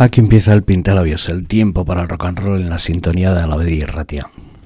Aquí empieza el Pintalabios, el tiempo para el rock and roll en la sintonía de Alavedi y Ratia.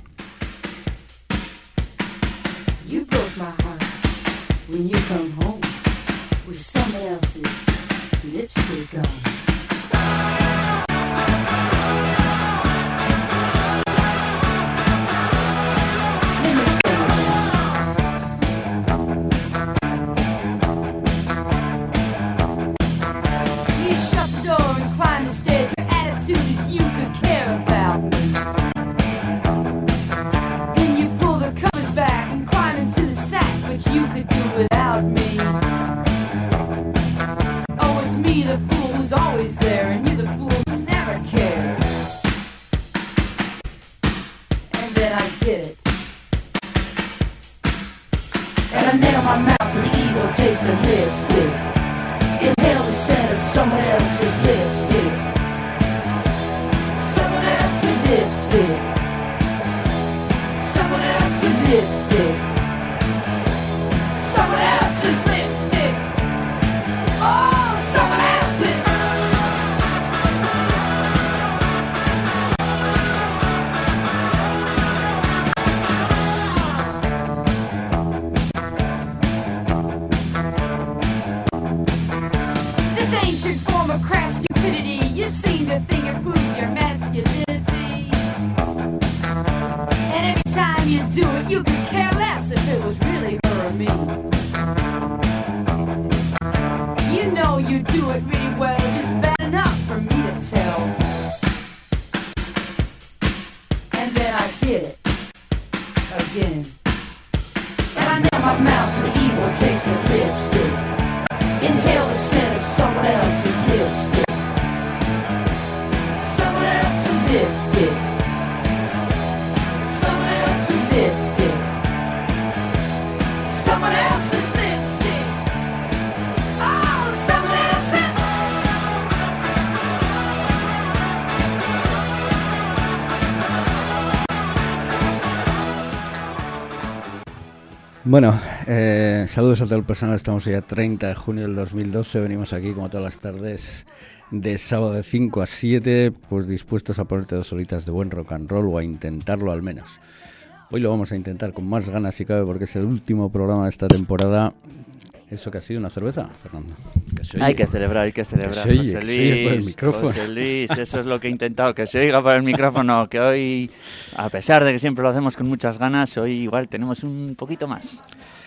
Bueno, saludos a todo el personal. Estamos hoy a 30 de junio del 2012. Venimos aquí como todas las tardes de sábado de 5 a 7, pues dispuestos a ponerte 2 horitas de buen rock and roll, o a intentarlo al menos. Hoy lo vamos a intentar con más ganas si cabe, porque es el último programa de esta temporada. ¿Eso que ha sido una cerveza, Fernando? Hay que celebrar. Que se oye por el micrófono. José Luis, eso es lo que he intentado, que se oiga por el micrófono, que hoy, a pesar de que siempre lo hacemos con muchas ganas, hoy igual tenemos un poquito más.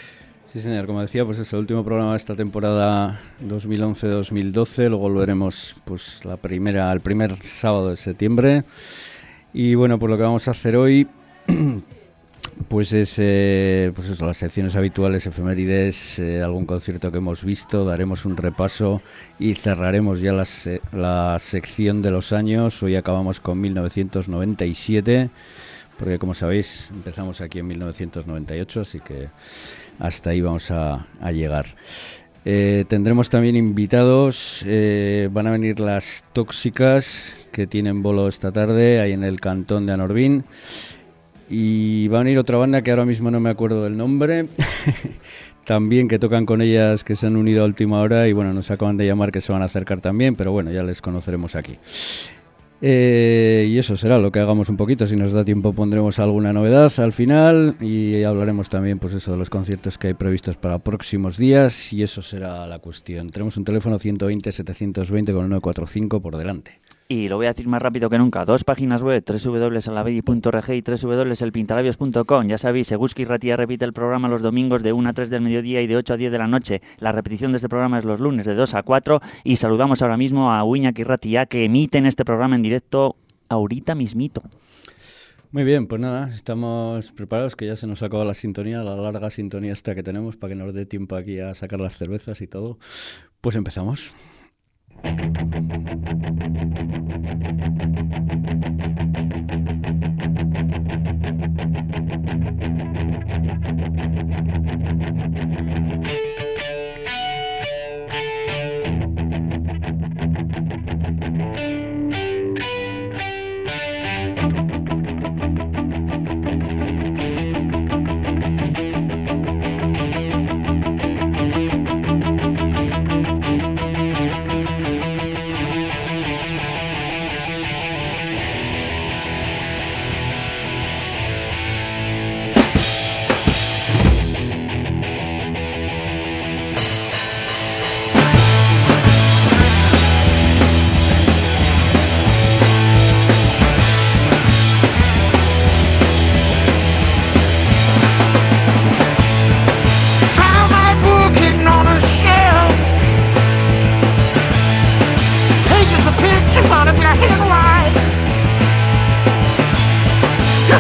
Sí, señor, como decía, pues es el último programa de esta temporada 2011-2012, luego volveremos pues el primer sábado de septiembre. Y bueno, pues lo que vamos a hacer hoy pues es pues eso, las secciones habituales, efemérides, algún concierto que hemos visto, daremos un repaso y cerraremos ya la sección de los años. Hoy acabamos con 1997, porque como sabéis empezamos aquí en 1998, así que hasta ahí vamos a llegar. Tendremos también invitados, van a venir las Tóxicas, que tienen bolo esta tarde ahí en el Cantón de Anorbín. Y va a venir otra banda que ahora mismo no me acuerdo del nombre, también que tocan con ellas, que se han unido a última hora y bueno, nos acaban de llamar que se van a acercar también, pero bueno, ya les conoceremos aquí. Y eso será lo que hagamos un poquito, si nos da tiempo pondremos alguna novedad al final y hablaremos también pues eso de los conciertos que hay previstos para próximos días, y eso será la cuestión. Tenemos un teléfono 120-720 con el 945 por delante. Y lo voy a decir más rápido que nunca. 2 páginas web, www.alavedi.org y www.elpintalabios.com. Ya sabéis, Eguski Ratia repite el programa los domingos de 1 a 3 del mediodía y de 8 a 10 de la noche. La repetición de este programa es los lunes de 2 a 4. Y saludamos ahora mismo a Iñaki Ratia, que emiten este programa en directo ahorita mismito. Muy bien, pues nada, estamos preparados, que ya se nos acaba la sintonía, la larga sintonía esta que tenemos, para que nos dé tiempo aquí a sacar las cervezas y todo. Pues empezamos.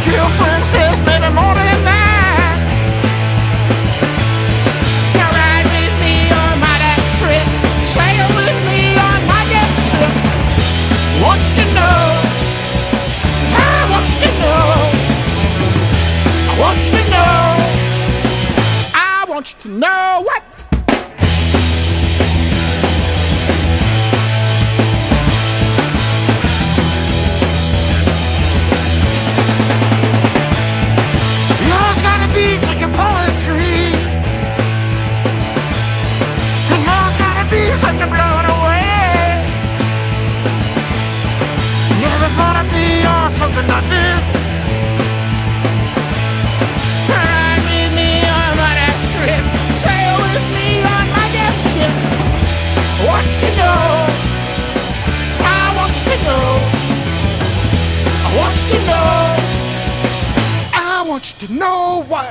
girlfriend says maybe more than that. Now ride with me on my last trip, sail with me on my jet trip. Wants to know, I wants to know, I wants to know, I want to know what. Poetry and more gotta be such a blown away. Never thought I'd be on something like this. Ride with me on my next trip, sail with me on my next ship. Wants to know, I wants to know, I wants to know, I want to know what.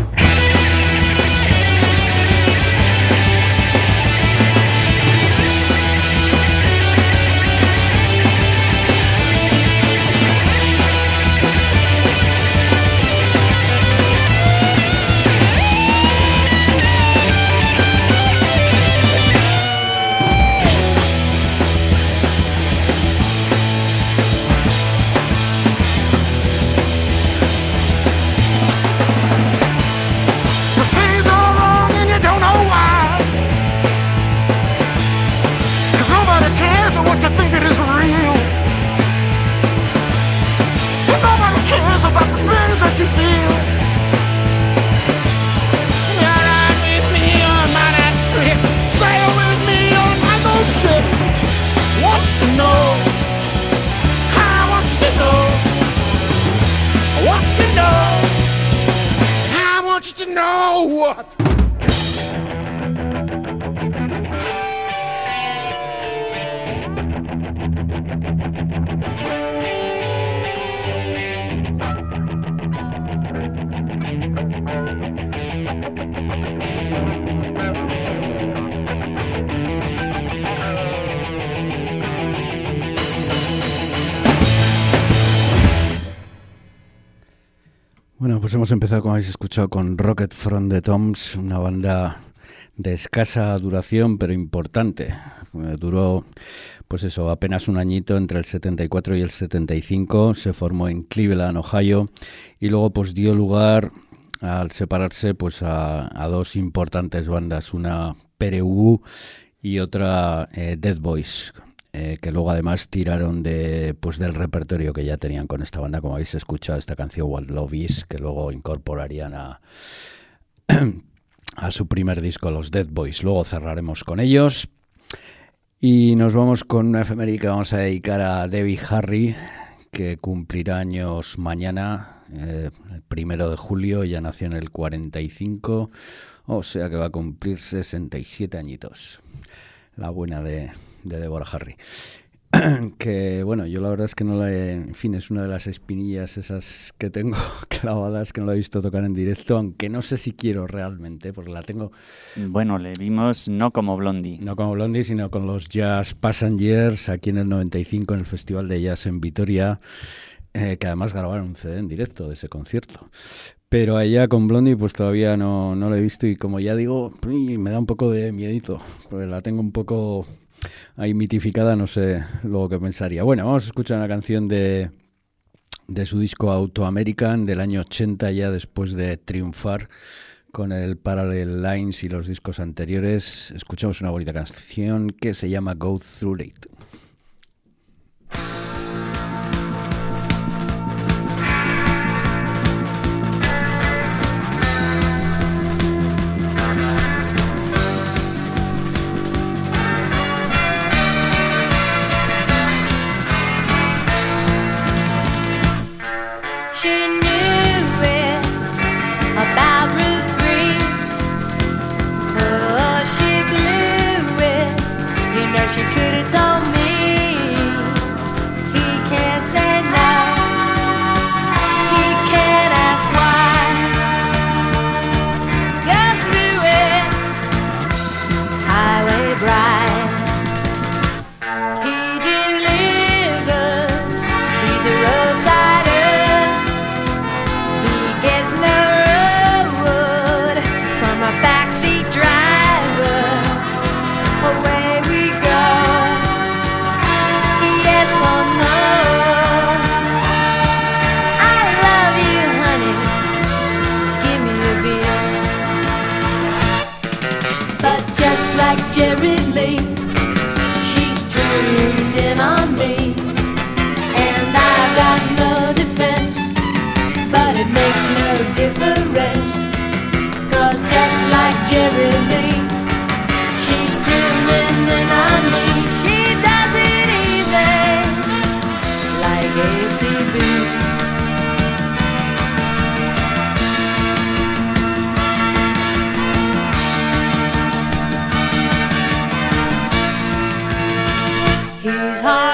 You feel. Yeah, ride with me on my next trip, sail with me on my boat ship. Wants to know, I wants to know, wants to know, I wants to know what. Bueno, pues hemos empezado, como habéis escuchado, con Rocket from the Tombs, una banda de escasa duración, pero importante. Duró, pues eso, apenas un añito entre el 74 y el 75. Se formó en Cleveland, Ohio, y luego pues dio lugar, al separarse, pues a dos importantes bandas, una PRU y otra Dead Boys, que luego además tiraron pues del repertorio que ya tenían con esta banda, como habéis escuchado esta canción What Love Is, que luego incorporarían a su primer disco, los Dead Boys. Luego cerraremos con ellos y nos vamos con una efeméride que vamos a dedicar a Debbie Harry, que cumplirá años mañana, el 1 de julio. Ya nació en el 45, o sea que va a cumplir 67 añitos. La buena de Deborah Harry. Que bueno, yo la verdad es que no la he, en fin, es una de las espinillas esas que tengo clavadas, que no la he visto tocar en directo, aunque no sé si quiero realmente, porque la tengo. Bueno, le vimos no como Blondie. No como Blondie, sino con los Jazz Passengers aquí en el 95 en el Festival de Jazz en Vitoria, que además grabaron un CD en directo de ese concierto. Pero allá con Blondie pues todavía no la he visto, y como ya digo, me da un poco de miedito, porque la tengo un poco ahí mitificada, no sé luego qué pensaría. Bueno, vamos a escuchar una canción de su disco Auto American del año 80, ya después de triunfar con el Parallel Lines y los discos anteriores. Escuchamos una bonita canción que se llama Go Through It. She knew it about Route 3. Oh, she blew it. You know she could have told me. He can't say no. He can't ask why. Go through it, highway bright. He delivers. He's a roadside.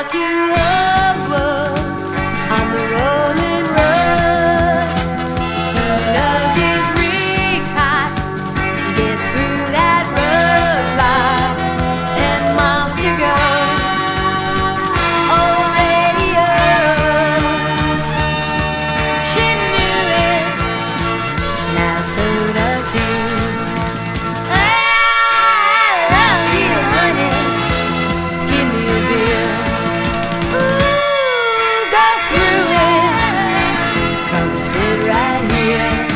out to the world on the rolling road. Who knows his rigged high? Get through that road by 10 miles to go. Oh, radio, she knew it. Now so does he. I love you, honey. Give me a beer. Ooh, go through it. Come sit right here.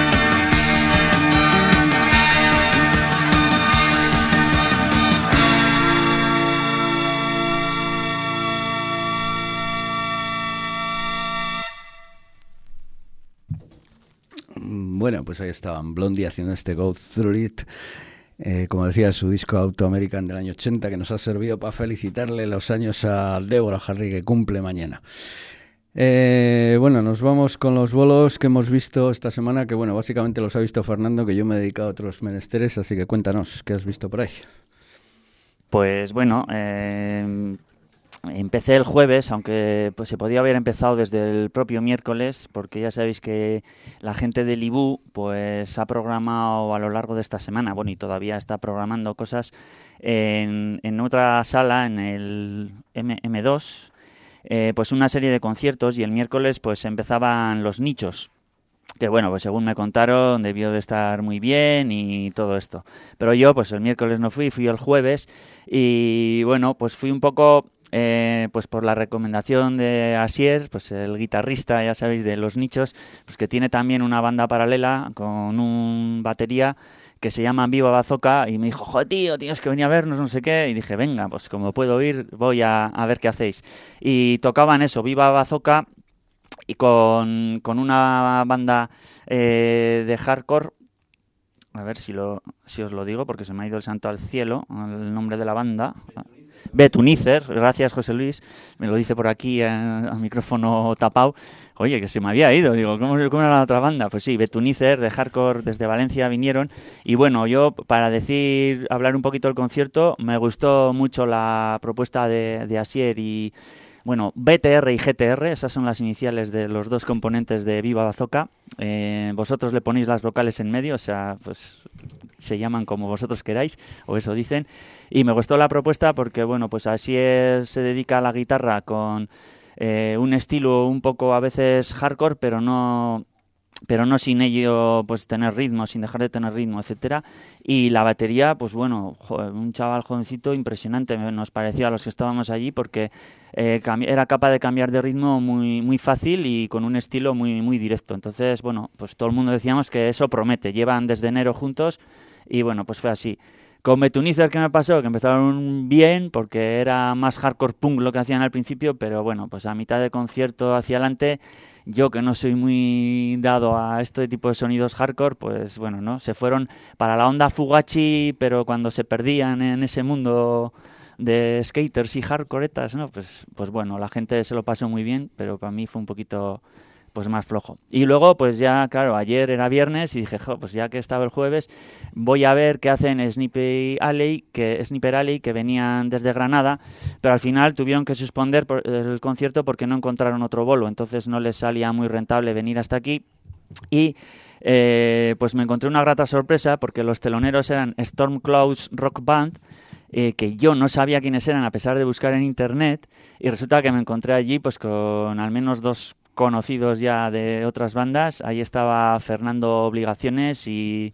Bueno, pues ahí estaban Blondie haciendo este Go Through It. Como decía, su disco Auto American del año 80, que nos ha servido para felicitarle los años a Deborah Harry, que cumple mañana. Bueno, nos vamos con los bolos que hemos visto esta semana, que bueno, básicamente los ha visto Fernando, que yo me he dedicado a otros menesteres, así que cuéntanos, ¿qué has visto por ahí? Pues bueno, empecé el jueves, aunque pues se podía haber empezado desde el propio miércoles, porque ya sabéis que la gente del IBU pues ha programado a lo largo de esta semana, bueno, y todavía está programando cosas en otra sala, en el M2, pues una serie de conciertos, y el miércoles pues empezaban los nichos, que bueno, pues según me contaron debió de estar muy bien y todo esto. Pero yo pues el miércoles no fui el jueves, y bueno, pues fui un poco pues por la recomendación de Asier, pues el guitarrista, ya sabéis, de los nichos, pues que tiene también una banda paralela con un batería que se llama Viva Bazooka, y me dijo, joder, tío, tienes que venir a vernos, no sé qué, y dije, venga, pues como puedo ir, voy a ver qué hacéis. Y tocaban eso, Viva Bazooka, y con una banda de hardcore. A ver si os lo digo, porque se me ha ido el santo al cielo, el nombre de la banda. Betunizer, gracias José Luis, me lo dice por aquí a micrófono tapado. Oye, que se me había ido, digo, ¿cómo era la otra banda? Pues sí, Betunizer, de hardcore, desde Valencia vinieron. Y bueno, yo, para hablar un poquito del concierto, me gustó mucho la propuesta de Asier y... Bueno, BTR y GTR, esas son las iniciales de los dos componentes de Viva Bazooka. Vosotros le ponéis las vocales en medio, o sea, pues se llaman como vosotros queráis, o eso dicen. Y me gustó la propuesta porque, bueno, pues así se dedica a la guitarra con un estilo un poco a veces hardcore, pero no sin ello pues tener ritmo, sin dejar de tener ritmo, etcétera. Y la batería, pues bueno, un chaval jovencito impresionante nos pareció a los que estábamos allí, porque era capaz de cambiar de ritmo muy, muy fácil y con un estilo muy, muy directo. Entonces, bueno, pues todo el mundo decíamos que eso promete. Llevan desde enero juntos y bueno, pues fue así. Con Betunizer, ¿qué me pasó? Que empezaron bien, porque era más hardcore punk lo que hacían al principio, pero bueno, pues a mitad de concierto hacia adelante, yo que no soy muy dado a este tipo de sonidos hardcore, pues bueno, ¿no? Se fueron para la onda Fugachi, pero cuando se perdían en ese mundo de skaters y hardcoretas, ¿no? Pues bueno, la gente se lo pasó muy bien, pero para mí fue un poquito pues más flojo. Y luego, pues ya, claro, ayer era viernes y dije, pues ya que estaba el jueves, voy a ver qué hacen Sniper Alley, que venían desde Granada, pero al final tuvieron que suspender el concierto porque no encontraron otro bolo, entonces no les salía muy rentable venir hasta aquí. Y pues me encontré una grata sorpresa, porque los teloneros eran Storm Clouds Rock Band, que yo no sabía quiénes eran a pesar de buscar en internet, y resulta que me encontré allí pues con al menos dos conocidos ya de otras bandas. Ahí estaba Fernando Obligaciones y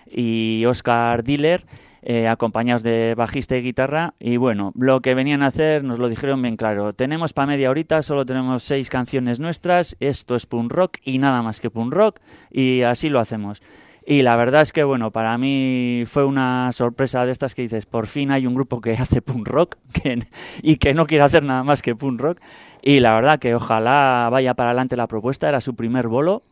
Oscar Diller, acompañados de bajista y guitarra. Y bueno, lo que venían a hacer nos lo dijeron bien claro: tenemos para media horita, solo tenemos 6 canciones nuestras, esto es punk rock y nada más que punk rock, y así lo hacemos. Y la verdad es que, bueno, para mí fue una sorpresa de estas que dices, por fin hay un grupo que hace punk rock y que no quiere hacer nada más que punk rock. Y la verdad que ojalá vaya para adelante la propuesta, era su primer bolo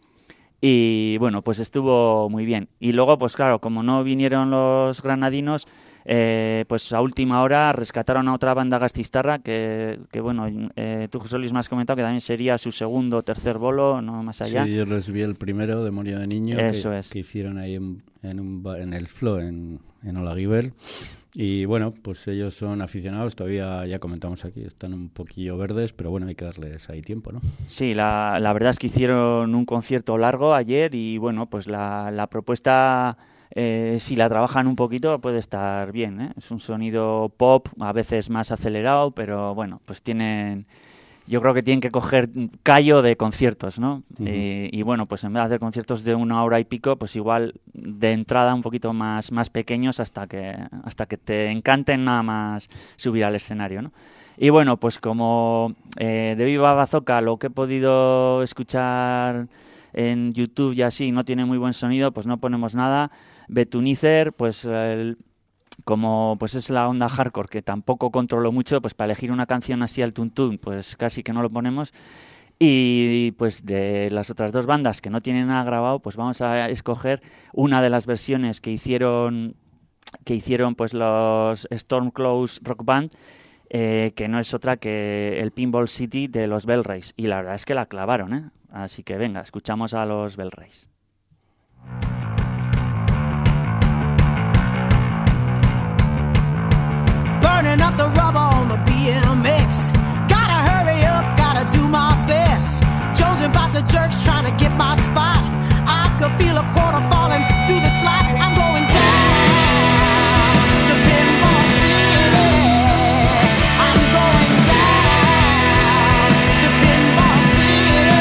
y bueno, pues estuvo muy bien. Y luego, pues claro, como no vinieron los granadinos, pues a última hora rescataron a otra banda gastistarra que bueno, tú, José Luis, me has comentado que también sería su segundo o tercer bolo, no más allá. Sí, yo les vi el primero, Demonio de Niño, eso es. Que hicieron ahí en el Flo, en Olaguibel. Y bueno, pues ellos son aficionados, todavía ya comentamos aquí, están un poquillo verdes, pero bueno, hay que darles ahí tiempo, ¿no? Sí, la verdad es que hicieron un concierto largo ayer y bueno, pues la propuesta, si la trabajan un poquito, puede estar bien, ¿eh? Es un sonido pop, a veces más acelerado, pero bueno, pues yo creo que tienen que coger callo de conciertos, ¿no? Y bueno, pues en vez de hacer conciertos de 1 hora y pico, pues igual de entrada un poquito más pequeños hasta que te encanten nada más subir al escenario, ¿no? Y bueno, pues como de Viva Bazooka lo que he podido escuchar en YouTube y así no tiene muy buen sonido, pues no ponemos nada. Betunizer, pues como pues es la onda hardcore que tampoco controlo mucho, pues para elegir una canción así al tuntún, pues casi que no lo ponemos. Y pues de las otras dos bandas que no tienen nada grabado, pues vamos a escoger una de las versiones que hicieron pues los Stormcloud Rock Band, que no es otra que el Pinball City de los Bell Rays. Y la verdad es que la clavaron, ¿eh? Así que venga, escuchamos a los Bell Rays. Burning up the rubber on the BMX. Gotta hurry up, gotta do my best. Chosen by the jerks trying to get my spot. I could feel a quarter falling through the slot. I'm going down to Pinball City. I'm going down to Pinball City.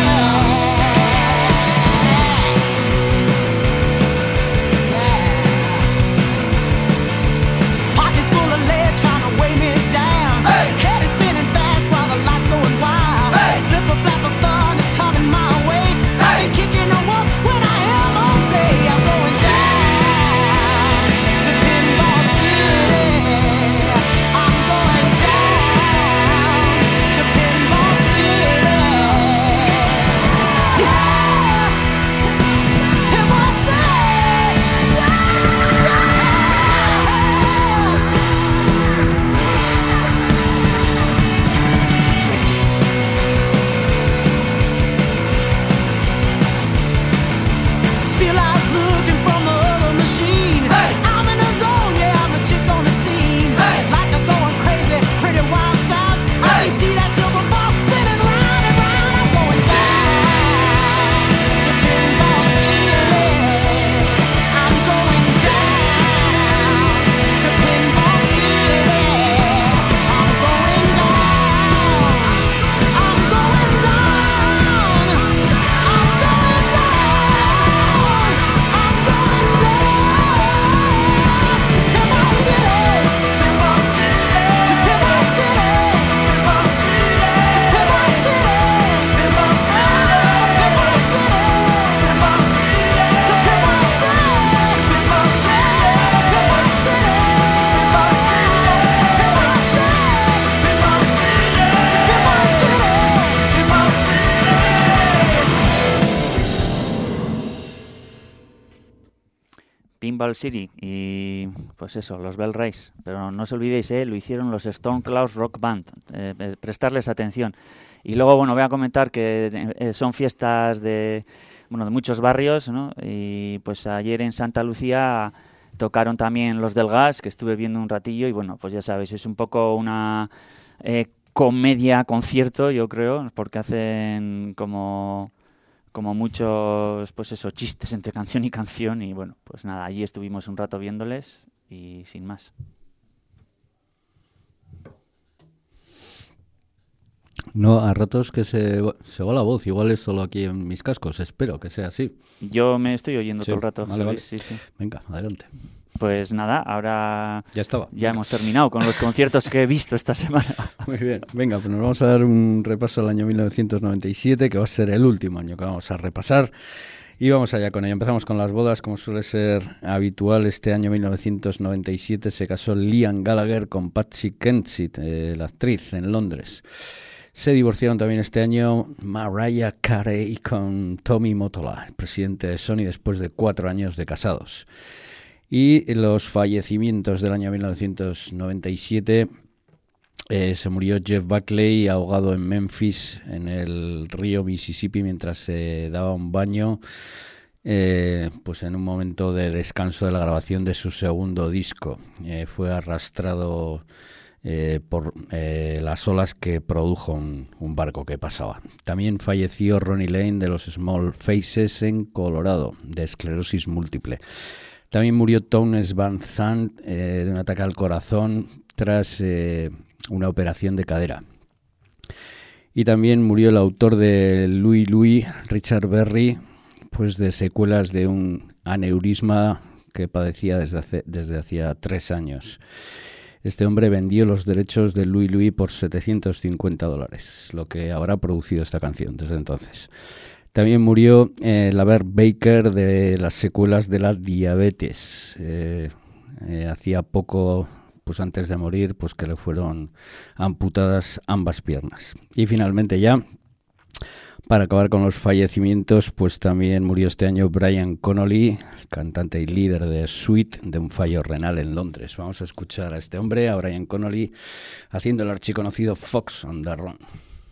Pockets full of lead trying to weigh me down. Head is spinning fast while the lights going wild. Flip a flap of fun is coming my way. I've been kicking them up when I am on say I'm going down to Pinball City. I'm going down to Pinball City. Yeah, Pinball City. Yeah. Feel I was looking from the other machine. I'm in a zone, yeah, I'm a chick on the scene. Lights are going crazy, pretty wild sounds. I can see that silver ball spinning round and round. I'm going down to Pinball City. I'm going down to Pinball City. I'm going down. I'm going down. I'm going Pinball City y pues eso, los Bell Rays. Pero no os olvidéis, lo hicieron los Stormcloud Rock Band. Prestarles atención. Y luego, bueno, voy a comentar que son fiestas de muchos barrios, ¿no? Y pues ayer en Santa Lucía tocaron también los del Gas, que estuve viendo un ratillo y bueno, pues ya sabéis, es un poco una comedia concierto, yo creo, porque hacen como muchos, pues eso, chistes entre canción y canción y bueno, pues nada, allí estuvimos un rato viéndoles y sin más. No, a ratos que se va la voz, igual es solo aquí en mis cascos, espero que sea así. Yo me estoy oyendo Sí, todo el rato, vale, vale. ¿sabéis? Sí. Venga, adelante. Pues nada, ahora Ya estaba. ya hemos terminado con los conciertos que he visto esta semana. Muy bien, venga, pues nos vamos a dar un repaso al año 1997, que va a ser el último año que vamos a repasar. Y vamos allá con ello. Empezamos con las bodas, como suele ser habitual. Este año 1997 se casó Liam Gallagher con Patsy Kensit, la actriz, en Londres. Se divorciaron también este año Mariah Carey con Tommy Mottola, el presidente de Sony, después de 4 años de casados. Y los fallecimientos del año 1997, se murió Jeff Buckley ahogado en Memphis, en el río Mississippi, mientras se daba un baño. pues en un momento de descanso de la grabación de su segundo disco. Fue arrastrado por las olas que produjo un barco que pasaba. También falleció Ronnie Lane de los Small Faces en Colorado, de esclerosis múltiple. También murió Townes Van Zandt de un ataque al corazón tras una operación de cadera. Y también murió el autor de Louie Louie, Richard Berry, pues de secuelas de un aneurisma que padecía desde hacía 3 años. Este hombre vendió los derechos de Louie Louie por $750, lo que habrá producido esta canción desde entonces. También murió LaVerne Baker de las secuelas de la diabetes. Hacía poco, pues antes de morir, pues que le fueron amputadas ambas piernas. Y finalmente ya, para acabar con los fallecimientos, pues también murió este año Brian Connolly, cantante y líder de Sweet, de un fallo renal en Londres. Vamos a escuchar a este hombre, a Brian Connolly, haciendo el archiconocido Fox on the Run.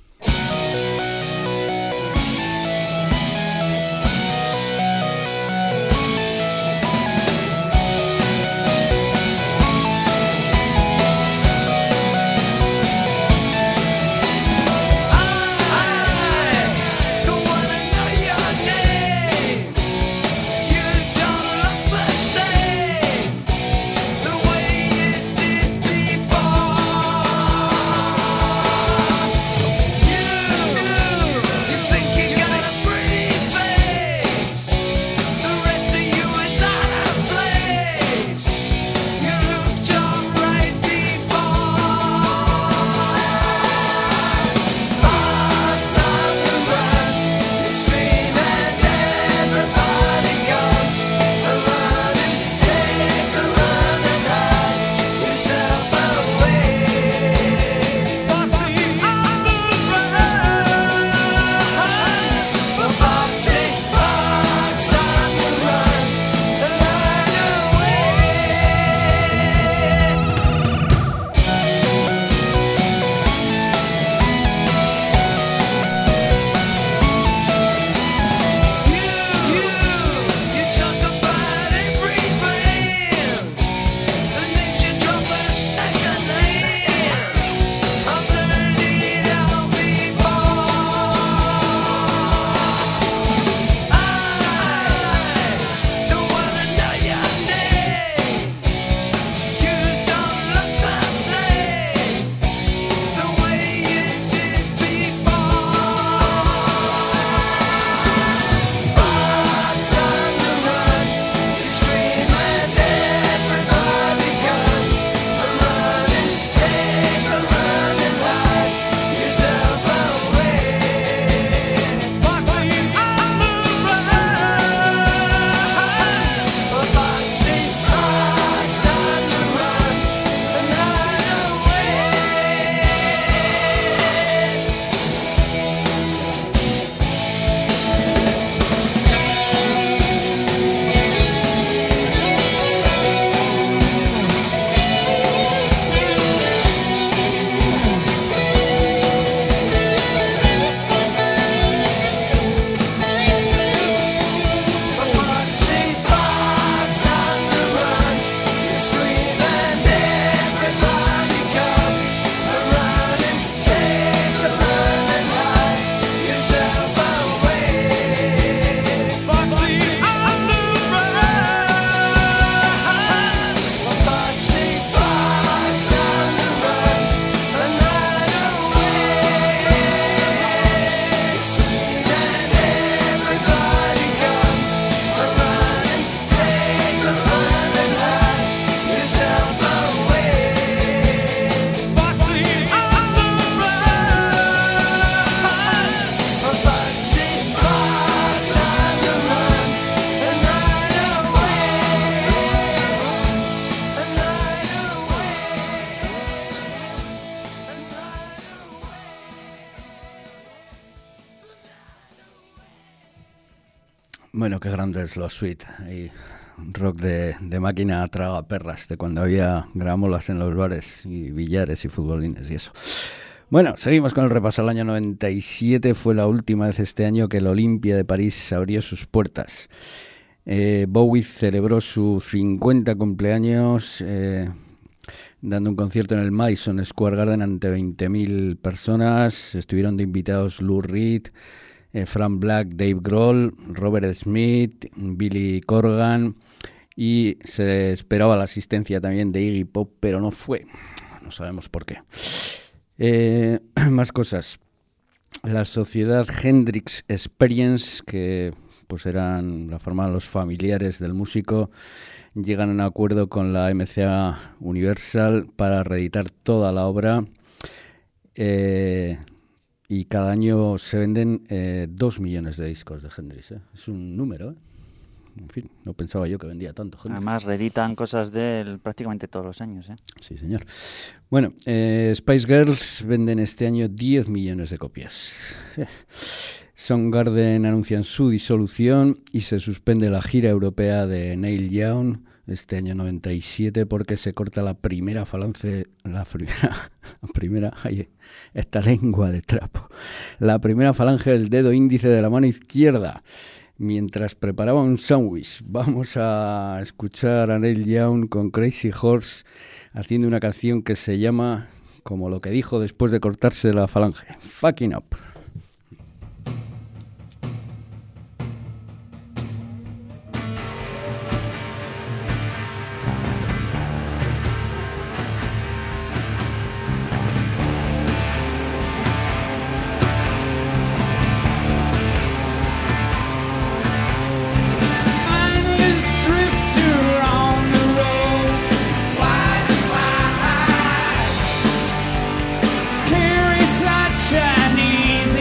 Bueno, qué grande es los Sweet. Y rock de máquina traga perras, de cuando había gramolas en los bares y billares y futbolines y eso. Bueno, seguimos con el repaso al año 97. Fue la última vez este año que el Olympia de París abrió sus puertas. Bowie celebró su 50 cumpleaños dando un concierto en el Madison Square Garden ante 20.000 personas. Estuvieron de invitados Lou Reed, Frank Black, Dave Grohl, Robert Smith, Billy Corgan, y se esperaba la asistencia también de Iggy Pop, pero no fue. No sabemos por qué. Más cosas. La sociedad Hendrix Experience, que pues la formaban los familiares del músico, llegan a un acuerdo con la MCA Universal para reeditar toda la obra, y cada año se venden 2 millones de discos de Hendrix. Es un número, En fin, no pensaba yo que vendía tanto Hendrix. Además, reeditan cosas de él prácticamente todos los años. Sí, señor. Bueno, Spice Girls venden este año 10 millones de copias. Soundgarden anuncian su disolución y se suspende la gira europea de Neil Young este año 97 porque se corta la primera falange, ay, esta lengua de trapo, la primera falange del dedo índice de la mano izquierda mientras preparaba un sándwich. Vamos a escuchar a Neil Young con Crazy Horse haciendo una canción que se llama como lo que dijo después de cortarse la falange, Fucking Up. Chinese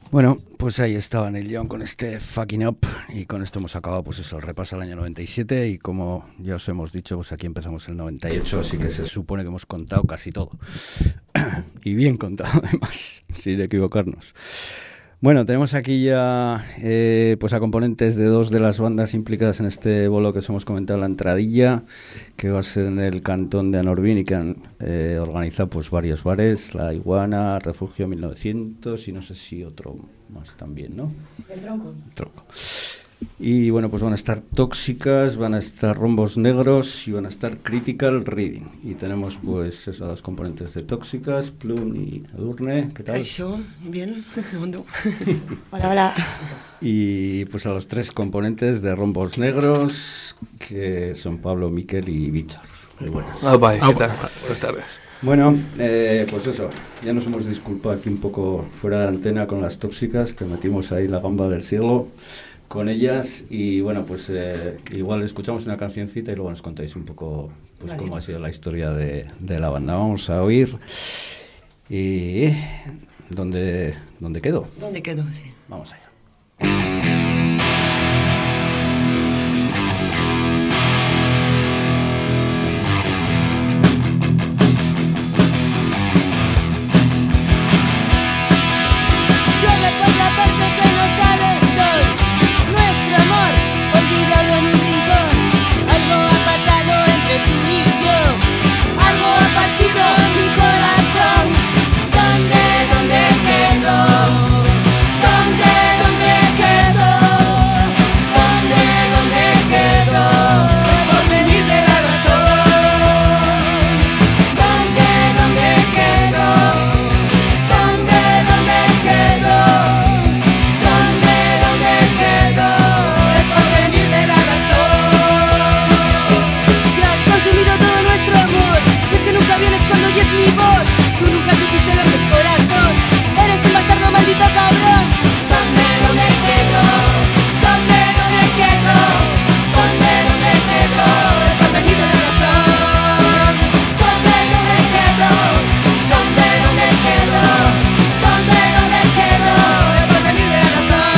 Bueno, pues ahí estaba Neil Young con este Fucking Up, y con esto hemos acabado pues eso, el repaso al año 97, y como ya os hemos dicho, pues aquí empezamos el 98, así que se supone que hemos contado casi todo. Y bien contado además, sin equivocarnos. Bueno, tenemos aquí ya pues a componentes de dos de las bandas implicadas en este bolo que os hemos comentado en la entradilla, que va a ser en el cantón de Anorbín y que han organizado pues varios bares, La Iguana, Refugio 1900 y no sé si otro más también, ¿no? El Tronco. El Tronco. Y bueno, pues van a estar Tóxicas, van a estar Rombos Negros y van a estar Critical Reading. Y tenemos pues esos dos componentes de Tóxicas, Plum y Edurne. ¿Qué tal? Eso, bien. ¿Dónde? Hola, hola. Y pues a los tres componentes de Rombos Negros, que son Pablo, Miquel y Víctor. Muy buenas. ¿Qué tal? Buenas tardes. Bueno, pues eso, ya nos hemos disculpado aquí un poco fuera de antena con las Tóxicas, que metimos ahí la gamba del siglo con ellas, y bueno, pues igual escuchamos una cancioncita y luego nos contáis un poco pues cómo ha sido la historia de la banda. Vamos a oír y ¿dónde quedó? ¿Dónde quedó? Sí. Vamos allá. Llueve por la parte que no sale el sol. Nuestro amor olvidado en un rincón. Algo ha pasado entre tú y yo. Algo ha partido mi corazón. ¿Dónde quedó? ¿Dónde quedó? ¿Dónde quedó? El porvenir de la razón. ¿Dónde quedó? ¿Dónde quedó? ¿Dónde quedó? El porvenir de la razón. Ya has consumido todo nuestro amor. Y es que nunca vienes cuando oyes mi voz. Tú nunca supiste lo que es corazón. Eres un bastardo, maldito cabrón. ¿Dónde quedó? ¿Dónde quedó? ¿Dónde quedó? El porvenir de la razón. ¿Dónde quedó? ¿Dónde quedó? ¿Dónde quedó? El porvenir de la razón.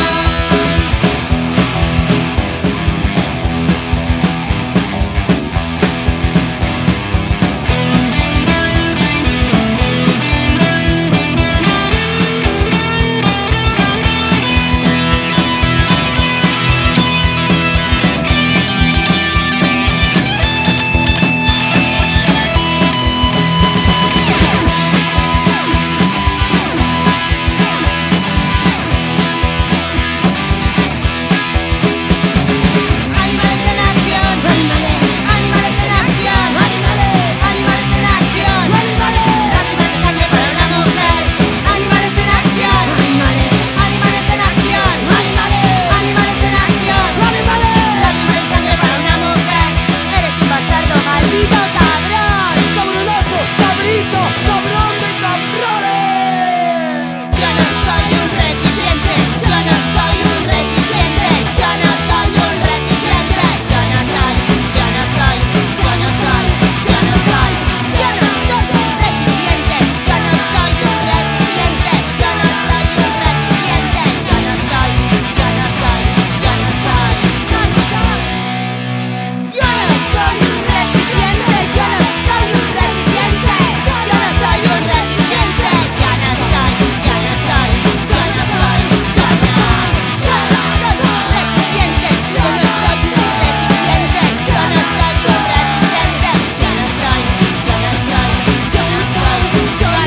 Animales en acción, animales, animales en acción, animales, animales en acción, animales, lágrimas de sangre para una mujer, animales en acción, animales, animales en acción, animales, animales en acción, animales, lágrimas de sangre para una mujer. Eres un bastardo, maldito cabrón, cabronazo, cabrito, cabrón de cabrones. Yo no soy un recipiente, yo no soy un recipiente, yo no soy un recipiente, yo no soy, yo no soy, yo no soy, yo no soy, yo no soy un recipiente, yo no soy un recipiente, yo no soy un recipiente, yo no soy, yo no soy, yo no soy, yo no soy. Yo no soy un recipiente, yo no soy un recipiente, yo no soy un recipiente, yo no soy, yo no soy, yo no soy, yo no soy, yo no soy un recipiente, yo no soy un recipiente, yo no soy un recipiente, yo no soy, yo no soy, yo no soy, yo no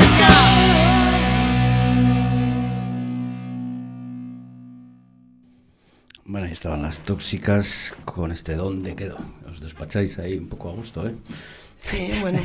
Bueno, ahí estaban las Tóxicas con este ¿dónde quedó? Os despacháis ahí un poco a gusto, ¿eh? Sí, bueno.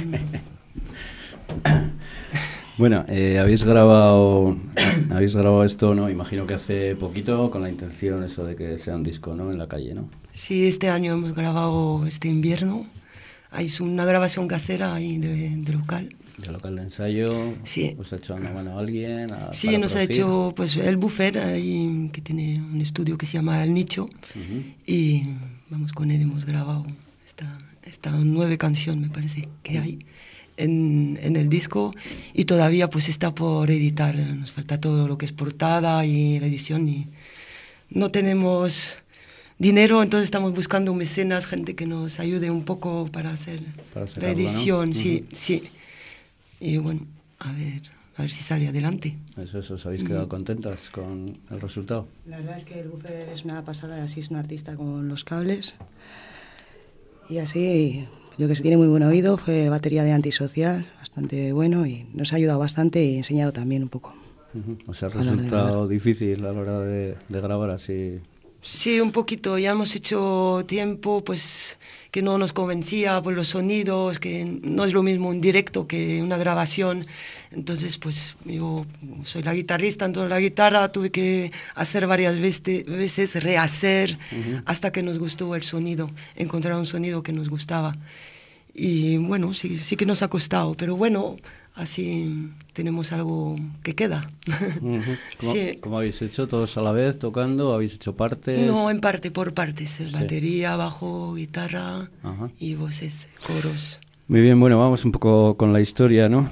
Bueno, habéis grabado esto, ¿no? Imagino que hace poquito con la intención eso de que sea un disco, ¿no? En la calle, ¿no? Sí, este año hemos grabado este invierno. Hay una grabación casera ahí de local. De local de ensayo. Sí. ¿Os ha hecho una mano a alguien? Sí, para nos ha producir? hecho pues el Buffer ahí, que tiene un estudio que se llama El Nicho. Ujú. Y vamos con él, hemos grabado Están 9 canciones, me parece, que hay en el disco, y todavía pues está por editar. Nos falta todo lo que es portada y la edición, y no tenemos dinero, entonces estamos buscando mecenas, gente que nos ayude un poco para hacer la edición, ¿no? Sí, sí. Y bueno, a ver si sale adelante. Eso, ¿os habéis quedado contentas con el resultado? La verdad es que el buffer es una pasada, así es un artista con los cables. Y así, yo que se tiene muy buen oído, fue batería de Antisocial, bastante bueno, y nos ha ayudado bastante y enseñado también un poco. ¿Os ha resultado difícil a la hora de grabar así? Sí, un poquito. Ya hemos hecho tiempo pues que no nos convencía por los sonidos, que no es lo mismo un directo que una grabación. Entonces, pues yo soy la guitarrista, entonces la guitarra tuve que hacer varias veces rehacer hasta que nos gustó el sonido, encontrar un sonido que nos gustaba. Y bueno, sí que nos ha costado, pero bueno, así tenemos algo que queda. ¿Cómo habéis hecho? ¿Todos a la vez tocando? ¿Habéis hecho partes? No, en parte, por partes. Batería, bajo, guitarra y voces, coros. Muy bien, bueno, vamos un poco con la historia, ¿no?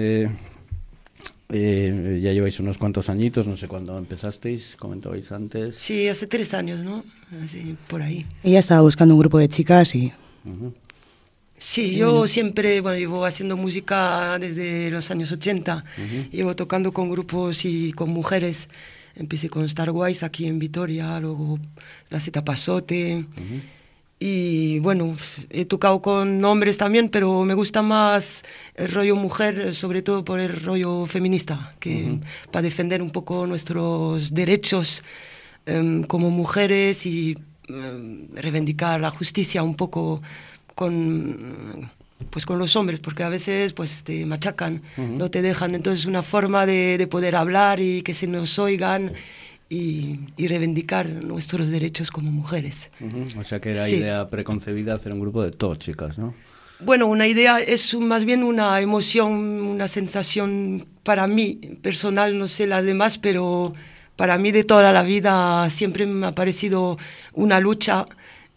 Ya lleváis unos cuantos añitos, no sé cuándo empezasteis, comentabais antes. Sí, hace 3 años, ¿no? Así, por ahí. Ella estaba buscando un grupo de chicas y... Sí, yo siempre, bueno, llevo haciendo música desde los años 80, llevo tocando con grupos y con mujeres. Empecé con Starwise aquí en Vitoria, luego la Zeta Pasote, y bueno, he tocado con hombres también, pero me gusta más el rollo mujer, sobre todo por el rollo feminista, que para defender un poco nuestros derechos como mujeres y reivindicar la justicia un poco con los hombres, porque a veces pues te machacan, no te dejan. Entonces una forma de poder hablar y que se nos oigan y reivindicar nuestros derechos como mujeres. O sea que era idea preconcebida hacer un grupo de todo chicas, ¿no? Bueno, una idea es más bien una emoción, una sensación para mí personal, no sé las demás, pero para mí de toda la vida siempre me ha parecido una lucha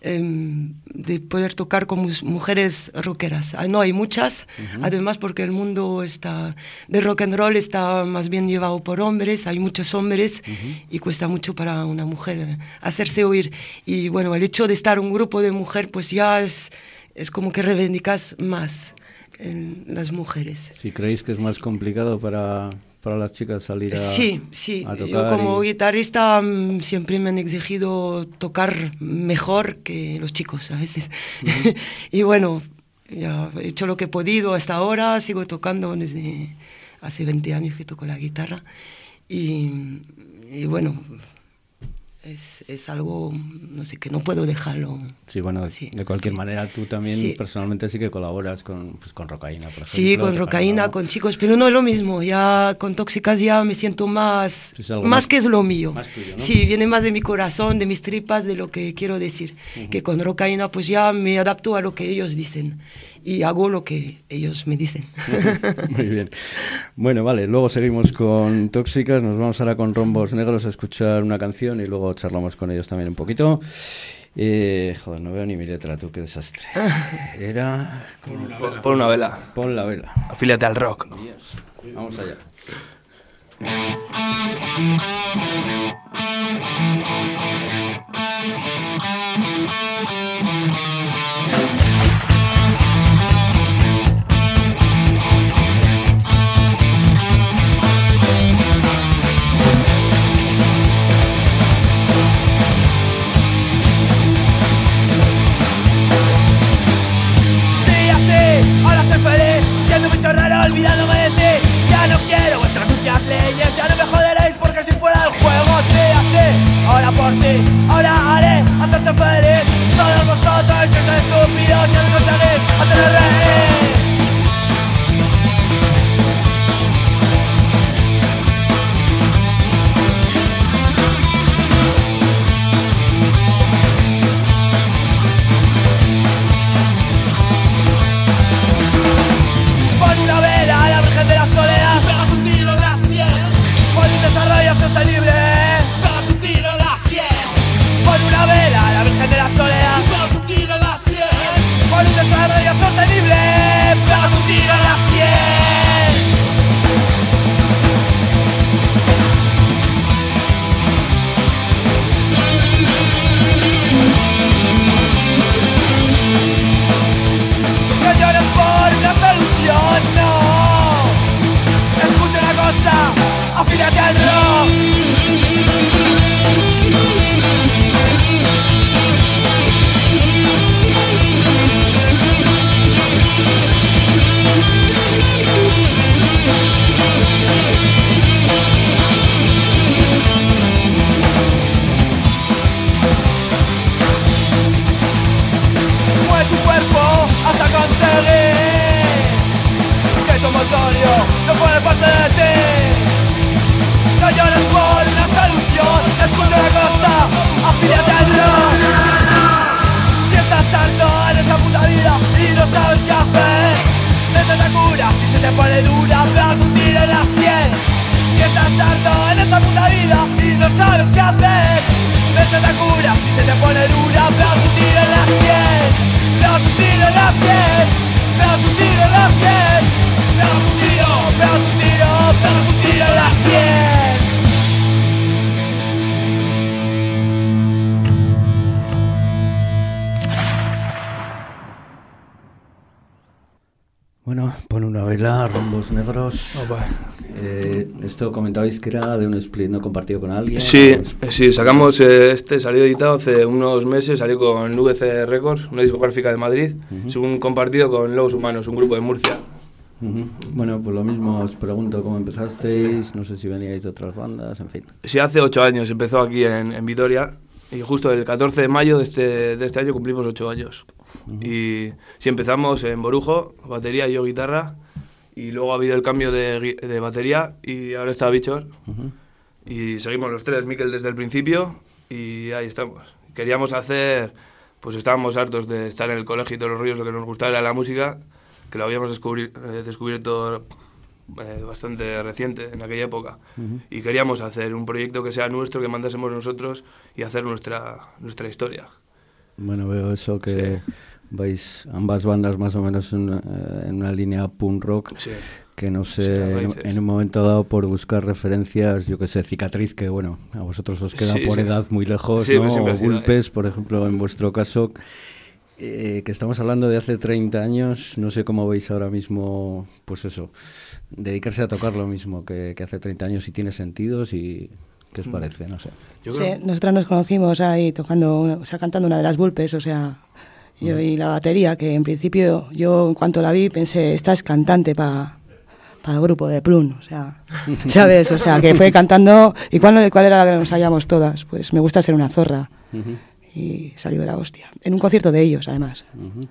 de poder tocar con mujeres rockeras. No hay muchas, además porque el mundo de rock and roll está más bien llevado por hombres, hay muchos hombres y cuesta mucho para una mujer hacerse oír. Y bueno, el hecho de estar un grupo de mujer, pues ya es como que reivindicas más las mujeres. ¿Sí creéis que es más complicado para las chicas salir a tocar? Yo como guitarrista siempre me han exigido tocar mejor que los chicos a veces. Y bueno, ya he hecho lo que he podido hasta ahora, sigo tocando desde hace 20 años que toco la guitarra y bueno, es algo, no sé, que no puedo dejarlo. Sí, bueno, de cualquier manera tú también personalmente sí que colaboras con Rocaína, por ejemplo. Sí, con Rocaína, con chicos, pero no es lo mismo. Ya con Tóxicas ya me siento más que es lo mío. Más tuyo, ¿no? Sí, viene más de mi corazón, de mis tripas, de lo que quiero decir. Que con Rocaína pues ya me adapto a lo que ellos dicen y hago lo que ellos me dicen. Muy bien. Bueno, vale, luego seguimos con Tóxicas, nos vamos ahora con Rombos Negros a escuchar una canción y luego charlamos con ellos también un poquito. Joder, no veo ni mi letra, tú, qué desastre. Era... Pon una vela. Pon la vela. Afíliate al rock. Dios. Vamos allá. Ahora soy feliz, siendo bicho raro, olvidándome de ti. Ya no quiero vuestras sucias leyes, ya no me joderéis porque estoy fuera del juego. Sí, así, ahora por ti, ahora haré hacerte feliz. Todos vosotros sois estúpidos, ya no conseguís hacerme reír. Sostenible, pega tu tiro en la sien. Pon una vela a la Virgen de la Soledad y pega tu tiro en la sien. Pon melodía sostenible, pega tu tiro en la sien. No llores por una solución, no. Escucha una cosa, afílate al rock. Mueve tu cuerpo hasta conseguir que tu motorio no forme parte de ti. No llores por una solución, escucha una cosa, afíliate al rock. Si estás harto en esta puta vida y no sabes qué hacer, vete a cura, si se te pone dura, pega un tiro en la sien. Si estás harto en esta puta vida y no sabes qué hacer, vete a cura, si se te pone dura, pega un tiro en la sien. Pega tu tiro en la sien, pega tu tiro en la sien, pega tu tiro, pega tu tiro, pega tu tiro en la sien. Bueno, pon una vela, rombos negros. Opa. Esto comentabais que era de un split no compartido con alguien. Sí, sí, sacamos salió editado hace unos meses, salió con VC Records, una discográfica de Madrid, es un compartido con Lobos Humanos, un grupo de Murcia. Bueno, pues lo mismo os pregunto cómo empezasteis, no sé si veníais de otras bandas, en fin. Sí, hace 8 años, empezó aquí en Vitoria y justo el 14 de mayo de este año cumplimos 8 años. Y sí, empezamos en Borujo, batería y yo guitarra, y luego ha habido el cambio de batería y ahora está Bichor. Y seguimos los tres, Mikel desde el principio, y ahí estamos. Queríamos hacer, pues estábamos hartos de estar en el colegio y todos los rollos, lo que nos gustaba era la música, que lo habíamos descubierto bastante reciente en aquella época. Y queríamos hacer un proyecto que sea nuestro, que mandásemos nosotros y hacer nuestra historia. Bueno, veo eso que Sí. vais ambas bandas más o menos en una línea punk rock, Sí. que no Sí, sé, las raíces. en un momento dado por buscar referencias, yo que sé, Cicatriz, que bueno, a vosotros os queda Sí, por sí. edad muy lejos, Sí, ¿no? pues siempre O ha sido, Gulpes, por ejemplo, en vuestro caso, que estamos hablando de hace 30 años, no sé cómo veis ahora mismo, pues eso, dedicarse a tocar lo mismo que hace 30 años, si tiene sentido, si... ¿Qué os parece? No sé. Yo Sí, creo- nosotras nos conocimos ahí tocando, cantando una de las Vulpes, o sea, yo y la batería, que en principio yo en cuanto la vi pensé, esta es cantante para el grupo de Plun, o sea, ¿sabes? O sea, que fue cantando, ¿y cuál era la que nos hallamos todas? Pues me gusta ser una zorra, y salió de la hostia, en un concierto de ellos además.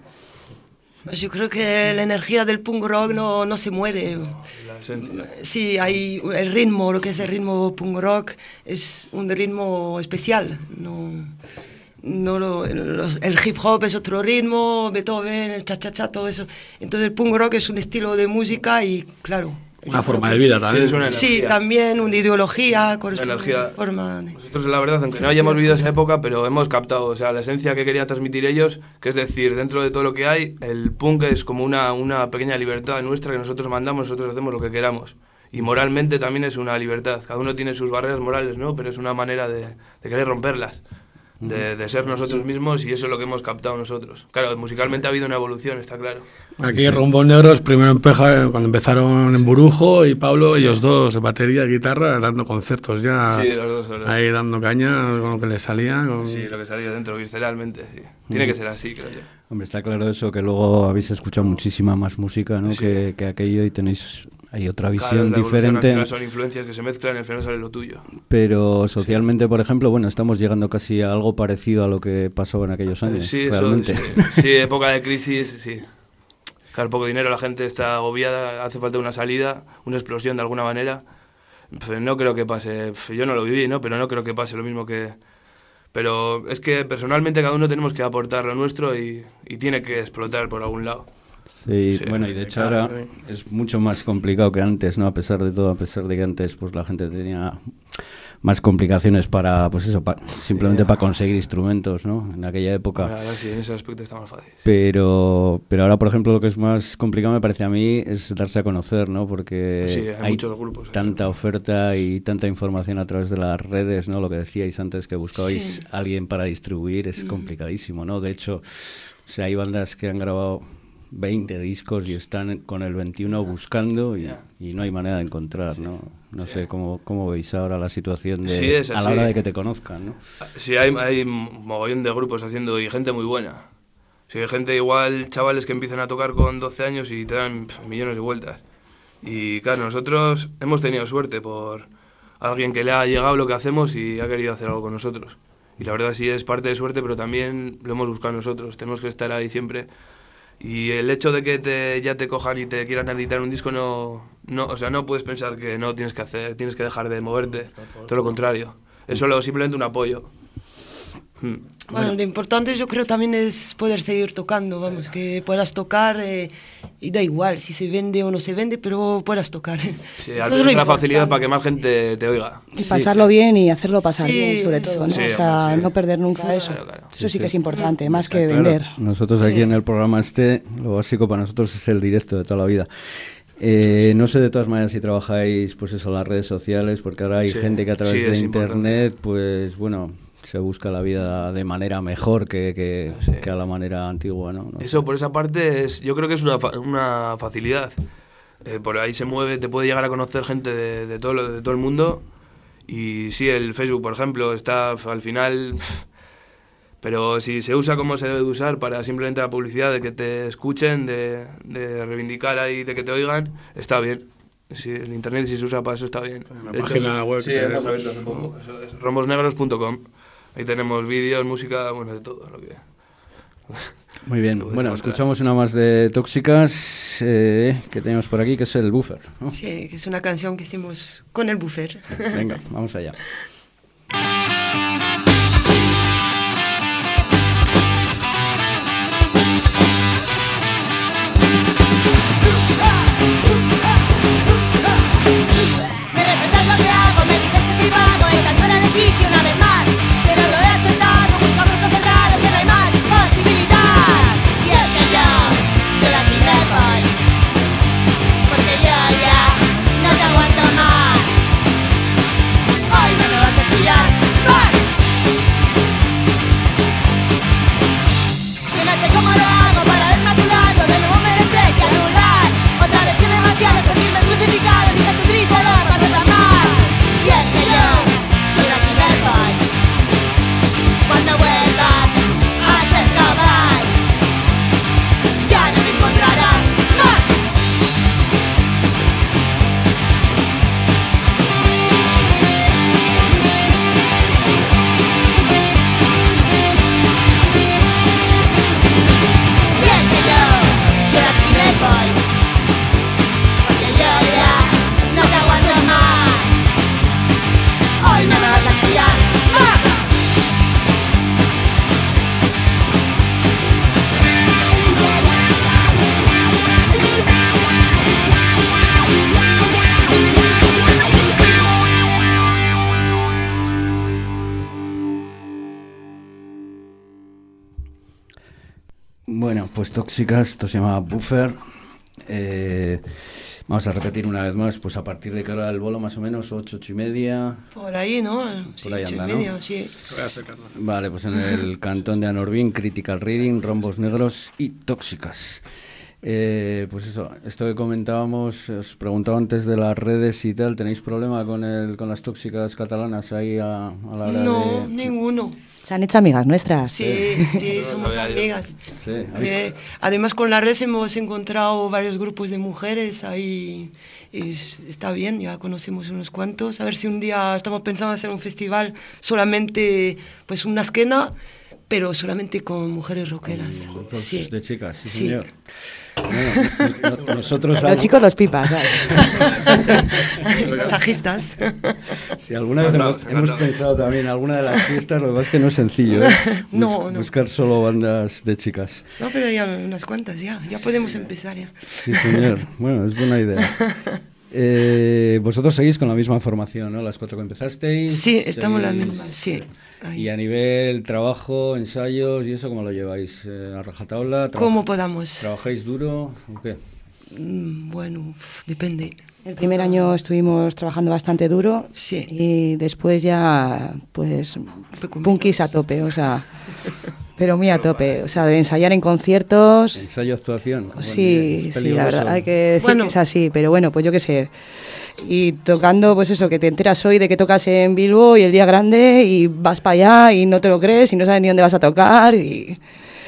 Pues yo creo que la energía del punk rock no se muere. La esencia. Sí, hay el ritmo, lo que es el ritmo punk rock es un ritmo especial. El hip hop es otro ritmo, Beethoven, el cha-cha-cha, todo eso. Entonces el punk rock es un estilo de música y claro. Una forma de vida Sí, también. es una Sí, energía. también una ideología, corresponde a Energía. una forma de... Nosotros, la verdad, aunque no hayamos vivido esa época, pero hemos captado, o sea, la esencia que querían transmitir ellos, que es decir, dentro de todo lo que hay, el punk es como una pequeña libertad nuestra que nosotros mandamos, nosotros hacemos lo que queramos. Y moralmente también es una libertad. Cada uno tiene sus barreras morales, ¿no? Pero es una manera de querer romperlas, de ser nosotros mismos, y eso es lo que hemos captado nosotros. Claro, musicalmente ha habido una evolución, está claro. Aquí Rombos Negros primero cuando empezaron en Burujo y Pablo, ellos dos, batería y guitarra, dando conciertos ya. Sí, los dos. Ahí dando caña con lo que les salía. Sí, lo que salía dentro, visceralmente, sí. Tiene que ser así, creo yo. Hombre, está claro eso, que luego habéis escuchado muchísima más música, ¿no? Sí. que aquello, y tenéis hay otra Claro, visión la evolución, al diferente. final son influencias que se mezclan y al final sale lo tuyo. Pero socialmente, por ejemplo, bueno, estamos llegando casi a algo parecido a lo que pasó en aquellos años, Sí, eso, realmente. sí, época de crisis, sí. Claro, poco dinero, la gente está agobiada, hace falta una salida, una explosión de alguna manera. Pues no creo que pase, yo no lo viví, ¿no? Pero no creo que pase lo mismo que... Pero es que personalmente cada uno tenemos que aportar lo nuestro y tiene que explotar por algún lado. Sí, Sí, bueno, y de hecho claro, ahora es mucho más complicado que antes, ¿no? A pesar de todo, a pesar de que antes pues la gente tenía más complicaciones para, pues eso, simplemente para conseguir instrumentos, ¿no? En aquella época. Ahora sí, en ese aspecto está más fácil. Pero ahora, por ejemplo, lo que es más complicado me parece a mí es darse a conocer, ¿no? Porque Sí, hay muchos grupos, tanta oferta y tanta información a través de las redes, ¿no? Lo que decíais antes, que buscabais alguien para distribuir, es complicadísimo, ¿no? De hecho, o sea, hay bandas que han grabado 20 discos y están con el 21 buscando y no hay manera de encontrar, ¿no? No sé cómo veis ahora la situación a la hora de que te conozcan, ¿no? Sí, hay un mogollón de grupos haciendo y gente muy buena. Sí, hay gente igual, chavales que empiezan a tocar con 12 años y te dan millones de vueltas. Y claro, nosotros hemos tenido suerte por alguien que le ha llegado lo que hacemos y ha querido hacer algo con nosotros. Y la verdad sí es parte de suerte, pero también lo hemos buscado nosotros. Tenemos que estar ahí siempre. Y el hecho de que ya te cojan y te quieran editar un disco no, o sea, no puedes pensar que no tienes que hacer, tienes que dejar de moverte, todo lo contrario. Es solo simplemente un apoyo. Bueno, lo importante yo creo también es poder seguir tocando, vamos, que puedas tocar y da igual si se vende o no se vende, pero puedas tocar. Sí, es la facilidad para que más gente te oiga. Y pasarlo bien y hacerlo pasar bien, sobre todo, ¿no? Sí, o sea, sí. no perder nunca eso. Claro. Eso sí que es importante, más que Claro, vender. nosotros aquí en el programa lo básico para nosotros es el directo de toda la vida. No sé de todas maneras si trabajáis, pues eso, las redes sociales, porque ahora hay gente que a través de internet, pues bueno, se busca la vida de manera mejor que a la manera antigua, ¿no? Eso, por esa parte, yo creo que es una facilidad. Por ahí se mueve, te puede llegar a conocer gente de todo el mundo. Y sí, el Facebook, por ejemplo, está al final... Pero si se usa como se debe de usar para simplemente la publicidad, de que te escuchen, de reivindicar ahí, de que te oigan, está bien. Si el internet, si se usa para eso, está bien. La página web sí, que hemos tenemos. abierto hace poco. Eso es rombosnegros.com. Ahí tenemos vídeos, música, bueno, de todo lo que... Muy bien, bueno, escuchamos una más de Tóxicas que tenemos por aquí, que es el Buffer, ¿no? Sí, que es una canción que hicimos con el Buffer. Venga, vamos allá. Me reprochas lo que hago, me dices que soy vago, estás fuera de quicio una vez más. Pero lo he aceptado, buscamos lo cerrado, que no hay más posibilidad. Y es que yo de aquí me voy, porque yo ya no te aguanto más. Hoy no me vas a chillar más. Yo no sé cómo lo hago para verme a tu lado, de nuevo me tendré que anular. Otra vez que demasiado sentirme crucificado, digas tu triste no pasa tan mal. Y es que yo de aquí me voy, cuando vuelvas a ser cabal, ya no me encontrarás más. Y es que yo de aquí me voy, porque yo ya no te aguanto más. Hoy no me vas a chillar más. Bueno, pues Tóxicas, esto se llama Buffer. Vamos a repetir una vez más, pues a partir de que hora el bolo, más o menos, 8:30. Por ahí, ¿no? Sí, Por ahí 8:30, anda, sí. Vale, pues en el cantón de Anorbín, Critical Reading, Rombos Negros y Tóxicas. Pues eso, esto que comentábamos, os preguntaba antes de las redes y tal, ¿tenéis problema con las tóxicas catalanas ahí a la hora No, de...? ninguno. Se han hecho amigas nuestras. Sí, somos amigas. Sí, Además con la red hemos encontrado varios grupos de mujeres ahí y está bien, ya conocemos unos cuantos. A ver si un día estamos pensando en hacer un festival solamente, pues una esquena, pero solamente con mujeres rockeras. Grupos Sí. de chicas, sí, Sí. señor. Bueno, nosotros... Los chicos, los pipas. ¿sabes? Masajistas. Si alguna vez hemos pensado también en alguna de las fiestas, lo que pasa es que no es sencillo, ¿eh? No. Buscar solo bandas de chicas. No, pero ya unas cuantas, ya podemos empezar ya. Sí, señor. Bueno, es buena idea. Vosotros seguís con la misma formación, ¿no? Las 4 que empezasteis. Sí, estamos la seguís- misma, sí. Ahí. Y a nivel trabajo, ensayos y eso, ¿cómo lo lleváis? ¿A rajatabla? ¿Cómo podamos? ¿Trabajáis duro o qué? Bueno, depende. El primer año estuvimos trabajando bastante duro Sí. y después ya, pues, Fue con punkis a tope, o sea, pero muy a tope, o sea, de ensayar en conciertos. ¿Ensayo, actuación? Bueno, Sí, es sí, la verdad, peligroso. hay que decir Bueno. que es así, pero bueno, pues yo qué sé. Y tocando, pues eso, que te enteras hoy de que tocas en Bilbo y el día grande y vas para allá y no te lo crees y no sabes ni dónde vas a tocar y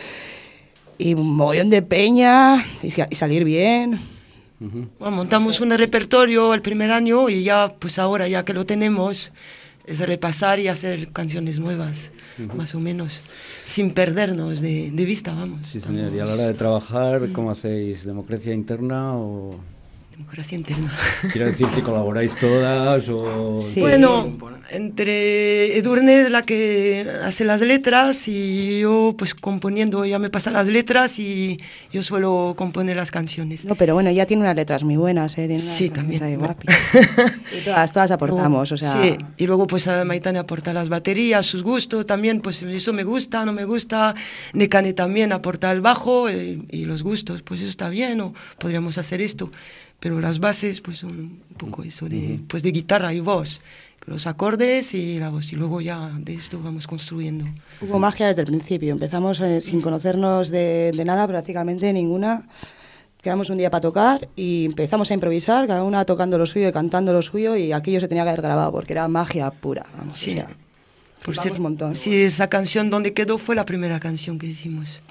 un mogollón de peña y salir bien. Bueno, montamos un repertorio el primer año y ya, pues ahora ya que lo tenemos, es repasar y hacer canciones nuevas, más o menos, sin perdernos de vista, vamos. Sí, señor. ¿Y a la hora de trabajar, cómo hacéis? ¿Democracia interna o...? Democracia interna. Quiero decir, si colaboráis todas o... Sí. Bueno, entre Edurne es la que hace las letras y yo pues componiendo, ella me pasa las letras y yo suelo componer las canciones. No, pero bueno, ya tiene unas letras muy buenas, ¿eh? Tiene unas Sí, canciones también. ahí guapas. Y todas aportamos, o sea... Sí, y luego pues Maitane aporta las baterías, sus gustos también, pues eso me gusta, no me gusta. Nekane también aporta el bajo y los gustos, pues eso está bien, o podríamos hacer esto. Pero las bases pues son un poco eso de, pues de guitarra y voz, los acordes y la voz, y luego ya de esto vamos construyendo. Hubo magia desde el principio, empezamos sin conocernos de nada, prácticamente ninguna. Quedamos un día para tocar y empezamos a improvisar, cada una tocando lo suyo y cantando lo suyo, y aquello se tenía que haber grabado porque era magia pura. Vamos, Sí. o sea, Por flipamos cierto, un montón. sí, esa canción donde quedó fue la primera canción que hicimos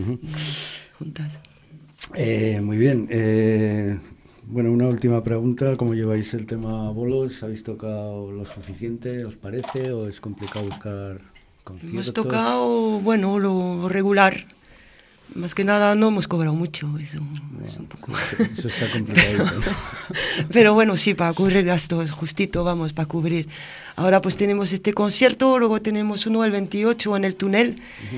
juntas. Muy bien. Bueno, una última pregunta. ¿Cómo lleváis el tema bolos? ¿Habéis tocado lo suficiente? ¿Os parece? ¿O es complicado buscar conciertos? Hemos tocado, bueno, lo regular. Más que nada no hemos cobrado mucho, eso es un poco... Eso está complicado. Pero bueno, sí, para cubrir gastos, justito, vamos, para cubrir. Ahora pues tenemos este concierto, luego tenemos uno el 28 en el Túnel,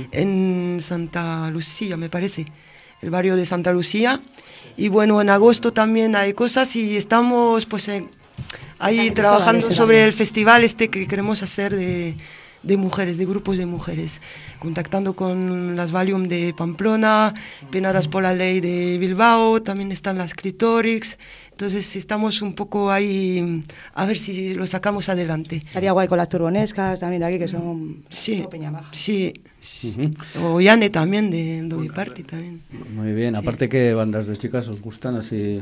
en Santa Lucía, me parece, el barrio de Santa Lucía. Y bueno, en agosto también hay cosas y estamos pues ahí trabajando sobre el festival este que queremos hacer de mujeres, de grupos de mujeres, contactando con las Valium de Pamplona, Penadas por la Ley de Bilbao, también están las Clitorix, entonces estamos un poco ahí a ver si lo sacamos adelante. Estaría guay con las turbonescas también de aquí, que son Sí, peña maja. sí, sí. O Yane también, de Doggy Party también. Muy bien. Aparte, ¿qué bandas de chicas os gustan así?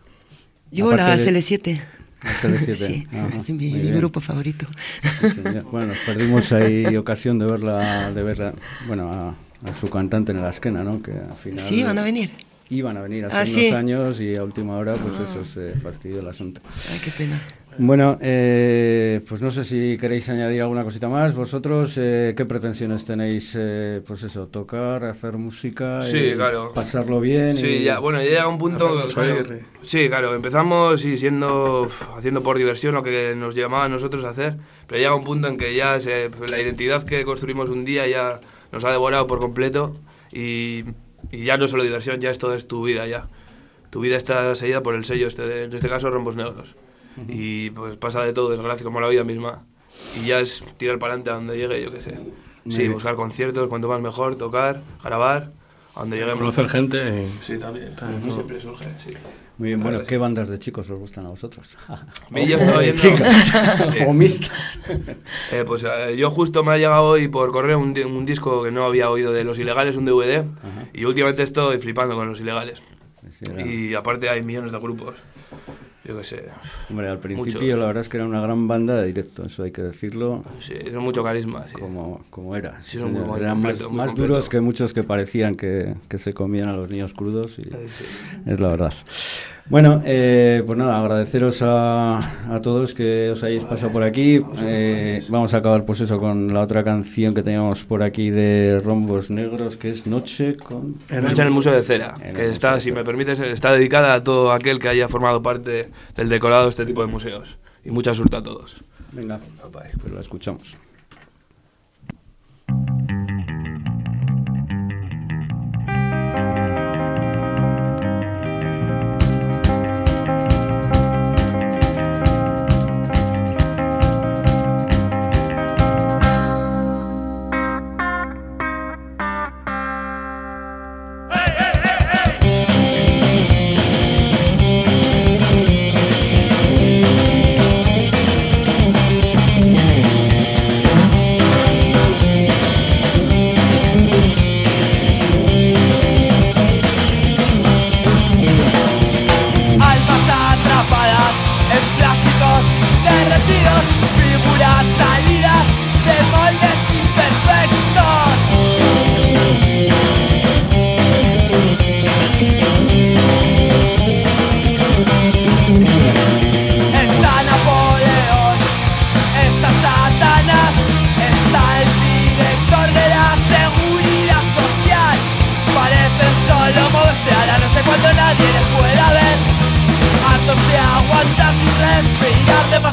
Yo Aparte la de- CL7. La CL7. Sí, Ajá, es muy mi bien. grupo favorito. Sí, señor. Bueno, nos perdimos ahí ocasión de verla, bueno, a su cantante en la esquena, ¿no? Que al final Sí, van a venir. iban a venir hace Ah, unos sí. años y a última hora, pues eso, se fastidió el asunto. Ay, qué pena. Bueno, pues no sé si queréis añadir alguna cosita más. Vosotros, ¿qué pretensiones tenéis? Pues eso, tocar, hacer música, Sí, claro. pasarlo bien. Sí, y- ya, bueno, ya llega un punto... Hacernos claro, oír. sí, claro, empezamos y haciendo por diversión lo que nos llamaba a nosotros a hacer, pero llega un punto en que ya la identidad que construimos un día ya nos ha devorado por completo y ya no es solo diversión, ya esto es tu vida ya. Tu vida está seguida por el sello, en este caso Rombos Negros. Y pues pasa de todo, desgracia, como la vida misma. Y ya es tirar para adelante a donde llegue, yo qué sé. Sí, bien. buscar conciertos, cuanto más mejor, tocar, grabar, a donde lleguemos. Conocer gente. Sí, también. También, Siempre surge, sí. Muy bien, bueno, Claro, ¿qué bandas de chicos os gustan a vosotros? Yo estaba viendo- Chicas, Sí. o mixtas. Pues yo justo me ha llegado hoy por correo un disco que no había oído de Los Ilegales, un DVD, y últimamente estoy flipando con Los Ilegales. Sí, era- Y aparte hay millones de grupos, yo qué sé, Hombre, al principio muchos. la verdad es que era una gran banda de directo, eso hay que decirlo, Sí, es mucho carisma, sí. como era. Sí, Sí, son muy señor. buen Eran completo, muy más completo. duros que muchos que parecían que se comían a los niños crudos, y Sí. es la verdad. Bueno, pues nada, agradeceros a todos que os hayáis pasado por aquí. Vamos a acabar pues eso con la otra canción que teníamos por aquí de Rombos Negros, que es Noche con... Noche en el Museo de Cera, En el que Museo está, de si Cera. me permites, está dedicada a todo aquel que haya formado parte del decorado de este tipo de museos. Y mucha suerte a todos. Venga, pues la escuchamos.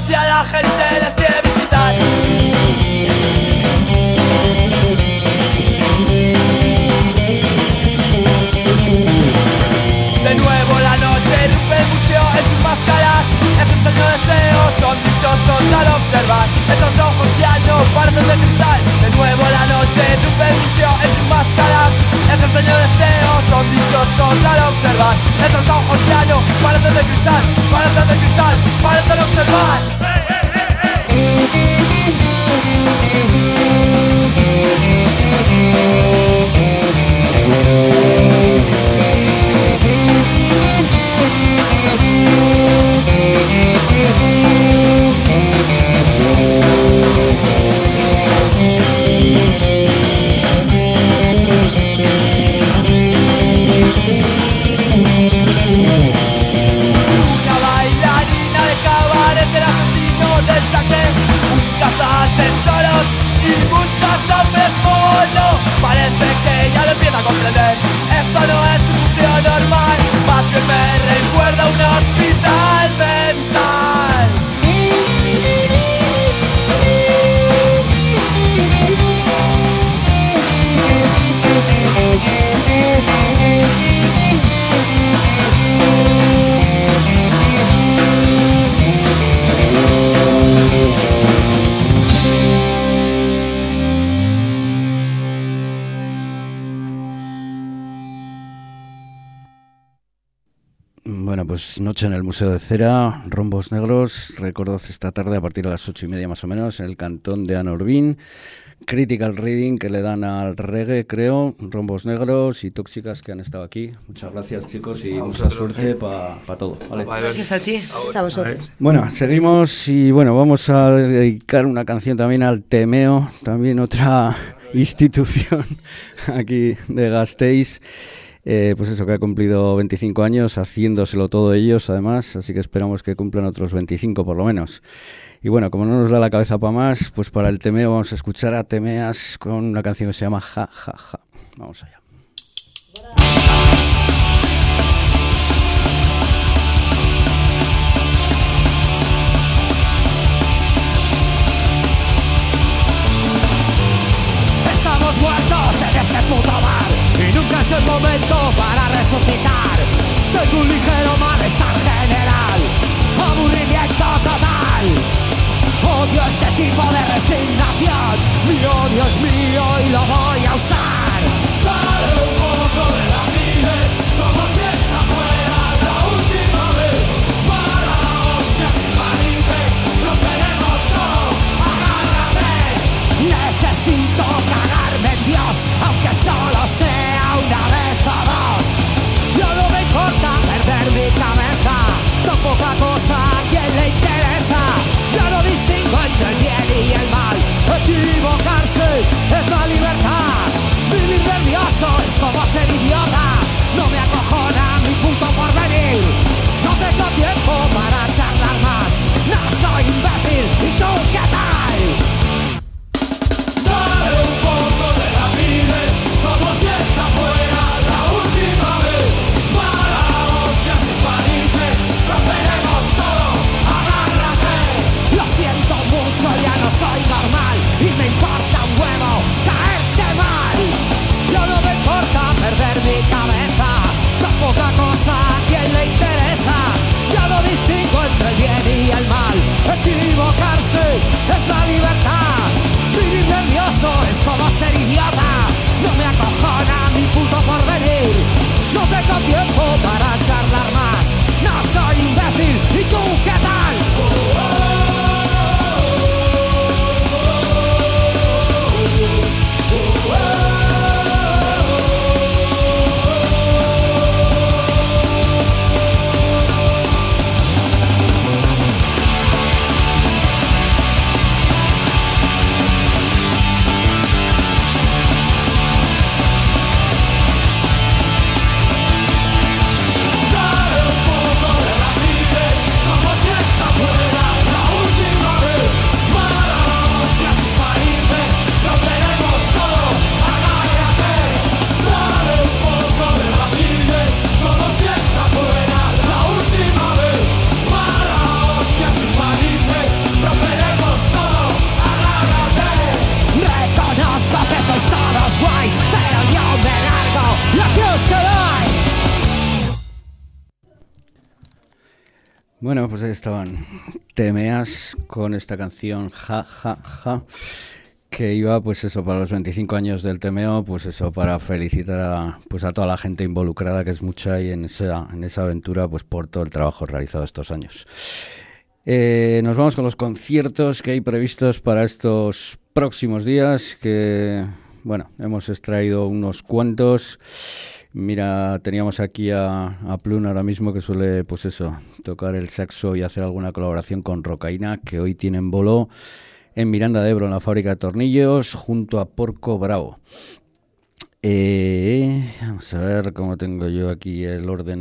si a la gente les quiere visitar. De nuevo la noche irrumpe el museo en sus máscaras. Esos extraños deseos son dichosos al observar. Esos ojos ya no parecen de cristal. De nuevo la noche irrumpe el museo en sus máscaras. Esos extraños deseos son dichosos al observar. Esos ojos ya no parecen de cristal, parecen de cristal, parecen observar. Tesoros y muchos hombres mono. Parece que ya lo empieza a comprender. Esto no es un museo normal, más que me recuerda a un hospital mental. Bueno, pues noche en el Museo de Cera, Rombos Negros, recordad esta tarde a partir de las 8:30 más o menos, en el cantón de Anorbín, Critical Reading que le dan al reggae, creo, Rombos Negros y Tóxicas que han estado aquí. Muchas gracias, chicos, y mucha suerte para todo. ¿Vale? Gracias a ti. A vosotros. Bueno, seguimos y bueno, vamos a dedicar una canción también al Temeo, también otra institución aquí de Gasteiz. Pues eso, que ha cumplido 25 años, haciéndoselo todo ellos además, así que esperamos que cumplan otros 25 por lo menos. Y bueno, como no nos da la cabeza para más, pues para el Temeo vamos a escuchar a Temeas con una canción que se llama Ja, Ja, Ja. Vamos allá. Estamos muertos en este puto bar y nunca es el momento para resucitar de tu ligero malestar general. Aburrimiento total. Odio este tipo de resignación. Mi odio es mío y lo voy a usar. Dale un poco de la vida, como si esta fuera la última vez. Para hostias y parientes, lo queremos todo. Agárrate. Necesito cagarme en Dios, aunque solo sea una vez o dos. Ya no me importa perder mi cabeza, tan poca cosa a quien le interesa. Ya no distingo entre el bien y el mal. Equivocarse es la libertad. Vivir nervioso es como ser idiota. Bueno, pues ahí estaban TMAs con esta canción Ja, Ja, Ja, que iba pues eso para los 25 años del TMO, pues eso para felicitar a, pues a toda la gente involucrada, que es mucha, y en esa aventura pues por todo el trabajo realizado estos años. Nos vamos con los conciertos que hay previstos para estos próximos días, que bueno, hemos extraído unos cuantos. Mira, teníamos aquí a Plun ahora mismo, que suele, pues eso, tocar el saxo y hacer alguna colaboración con Rocaína, que hoy tienen bolo en Miranda de Ebro, en la fábrica de tornillos, junto a Porco Bravo. Vamos a ver cómo tengo yo aquí el orden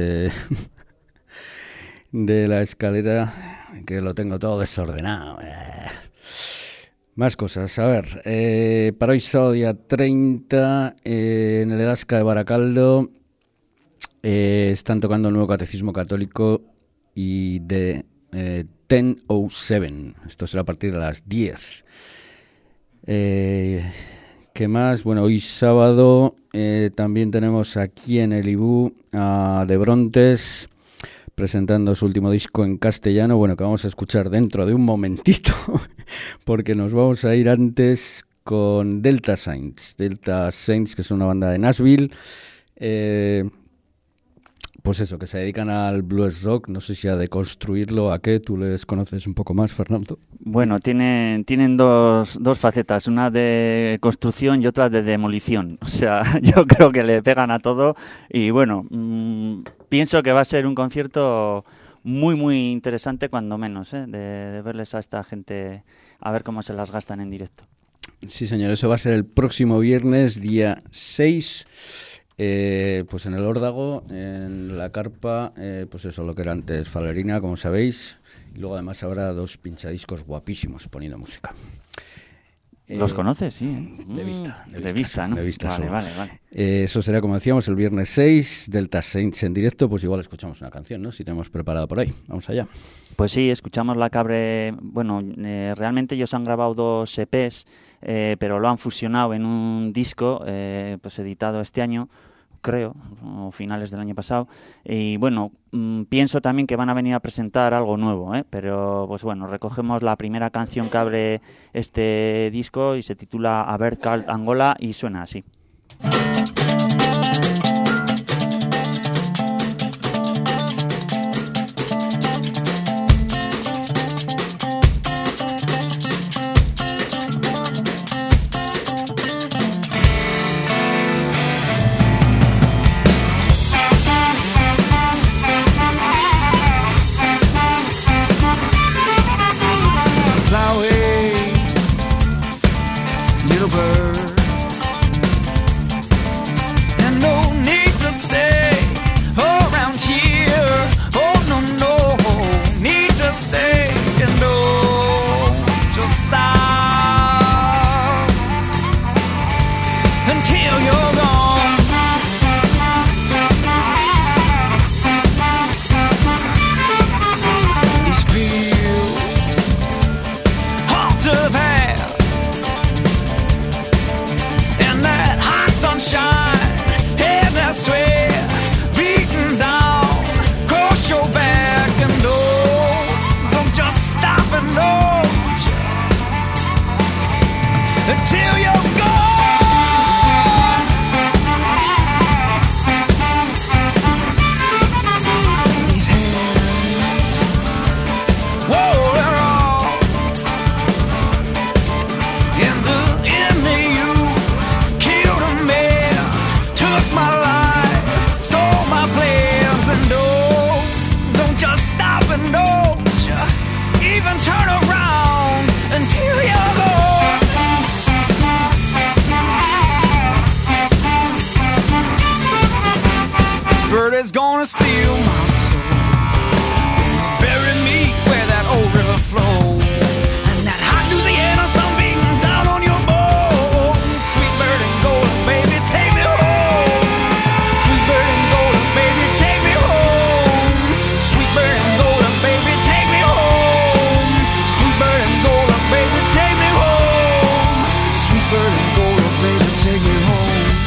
de la escaleta, que lo tengo todo desordenado. Más cosas, a ver, para hoy sábado día 30, en el Edasca de Baracaldo, están tocando el nuevo Catecismo Católico y de 10:07, esto será a partir de las 10. ¿Qué más? Bueno, hoy sábado también tenemos aquí en el Ibú a De Brontes, presentando su último disco en castellano, bueno, que vamos a escuchar dentro de un momentito, porque nos vamos a ir antes con Delta Saints, que es una banda de Nashville, pues eso, que se dedican al blues rock, no sé si a deconstruirlo, ¿a qué? ¿Tú les conoces un poco más, Fernando? Bueno, tienen dos facetas, una de construcción y otra de demolición. O sea, yo creo que le pegan a todo y bueno, pienso que va a ser un concierto muy, muy interesante, cuando menos, de verles a esta gente, a ver cómo se las gastan en directo. Sí, señor, eso va a ser el próximo viernes, día 6. Pues en el Órdago, en la carpa, pues eso, lo que era antes Falerina, como sabéis, y luego además habrá 2 pinchadiscos guapísimos poniendo música. ¿Los conoces? Sí. De vista, ¿no? De vista vale. Eso será, como decíamos, el viernes 6, Delta Saints en directo, pues igual escuchamos una canción, ¿no? Si tenemos preparada por ahí. Vamos allá. Pues sí, escuchamos La Cabre. Bueno, realmente ellos han grabado 2 EPs, pero lo han fusionado en un disco, pues editado este año, creo, o finales del año pasado, y bueno, pienso también que van a venir a presentar algo nuevo, pero pues bueno, recogemos la primera canción que abre este disco y se titula A Bird Called Angola y suena así.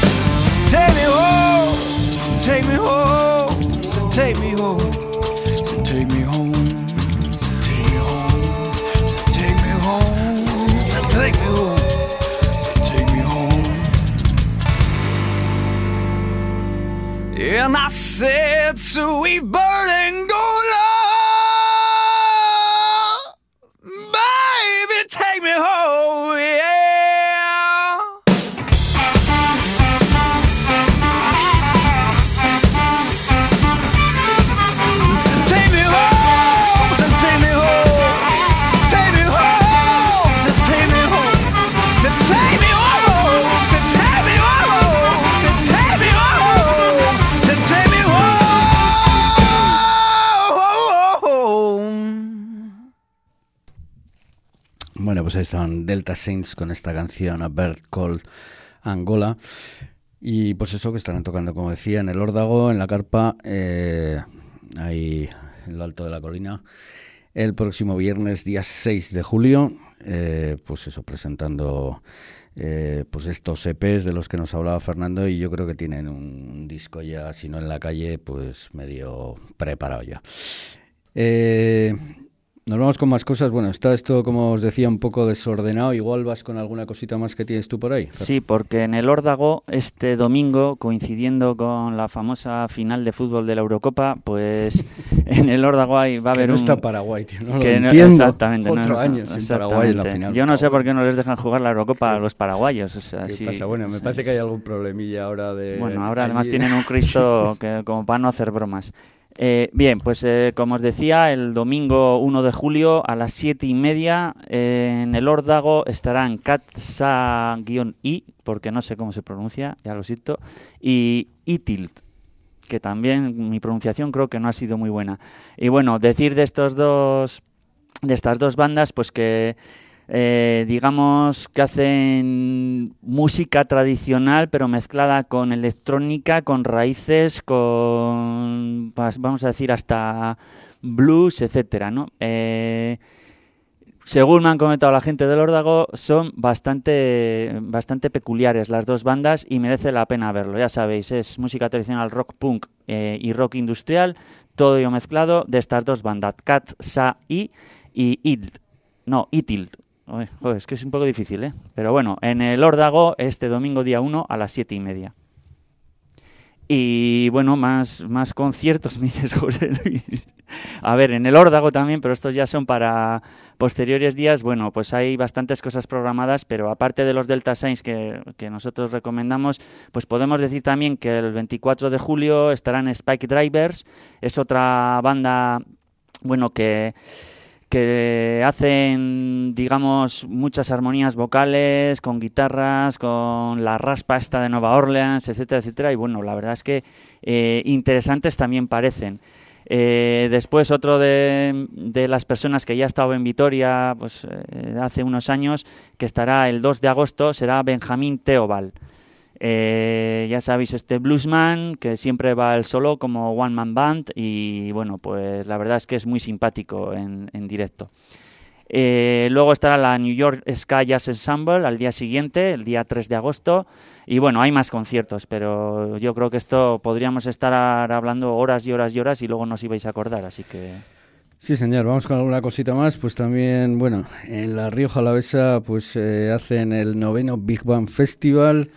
Take me home, So take me home, so take me home, so take me home, so take me home, so take me home. And I said, sweet bird and go low, baby, take me home, yeah. Bueno, pues ahí estaban Delta Saints con esta canción A Bird Called Angola. Y pues eso, que estarán tocando, como decía, en el Órdago, en la carpa, ahí en lo alto de la colina, el próximo viernes, día 6 de julio, pues eso, presentando pues estos EPs de los que nos hablaba Fernando, y yo creo que tienen un disco ya, si no en la calle, pues medio preparado ya. Nos vamos con más cosas. Bueno, está esto, como os decía, un poco desordenado. Igual vas con alguna cosita más que tienes tú por ahí. Sí, porque en el Órdago, este domingo, coincidiendo con la famosa final de fútbol de la Eurocopa, pues en el Órdago va a haber no un... está Paraguay, tío, no que lo entiendo. Exactamente. Otro año sin Paraguay en la final. Yo no sé por qué no les dejan jugar la Eurocopa a los paraguayos. O sea, ¿Qué sí, pasa? Bueno, me parece que hay algún problemilla ahora de... Bueno, ahora además tienen un Cristo que como para no hacer bromas. Bien, pues como os decía, el domingo 1 de julio a las 7:30 en el Órdago estarán Katsa-I, porque no sé cómo se pronuncia, ya lo siento, y Itilt, que también mi pronunciación creo que no ha sido muy buena. Y bueno, decir de estas dos bandas, pues que digamos que hacen música tradicional pero mezclada con electrónica, con raíces, con, vamos a decir, hasta blues, etcétera, ¿no? Según me han comentado la gente del Órdago, son bastante peculiares las dos bandas y merece la pena verlo. Ya sabéis, es música tradicional, rock punk y rock industrial, todo ello mezclado de estas dos bandas, Katsa-I y Itilt. Joder, es que es un poco difícil, ¿eh? Pero bueno, en el Órdago este domingo día 1 a las 7:30. Y bueno, más conciertos, me dices, José Luis. A ver, en el Órdago también, pero estos ya son para posteriores días. Bueno, pues hay bastantes cosas programadas, pero aparte de los Delta Saints que nosotros recomendamos, pues podemos decir también que el 24 de julio estarán Spike Drivers. Es otra banda, bueno, que hacen, digamos, muchas armonías vocales, con guitarras, con la raspa esta de Nueva Orleans, etcétera, etcétera. Y bueno, la verdad es que interesantes también parecen. Después otro de las personas que ya ha estado en Vitoria pues, hace unos años, que estará el 2 de agosto, será Benjamín Theobald. Ya sabéis, este bluesman que siempre va el solo como one man band y bueno, pues la verdad es que es muy simpático en directo. Luego estará la New York Ska Jazz Ensemble al día siguiente, el día 3 de agosto, y bueno, hay más conciertos, pero yo creo que esto podríamos estar hablando horas y horas y horas y luego no os ibais a acordar, así que... Sí, señor, vamos con alguna cosita más. Pues también, bueno, en La Rioja Alavesa pues hacen el 9º Big Band Festival,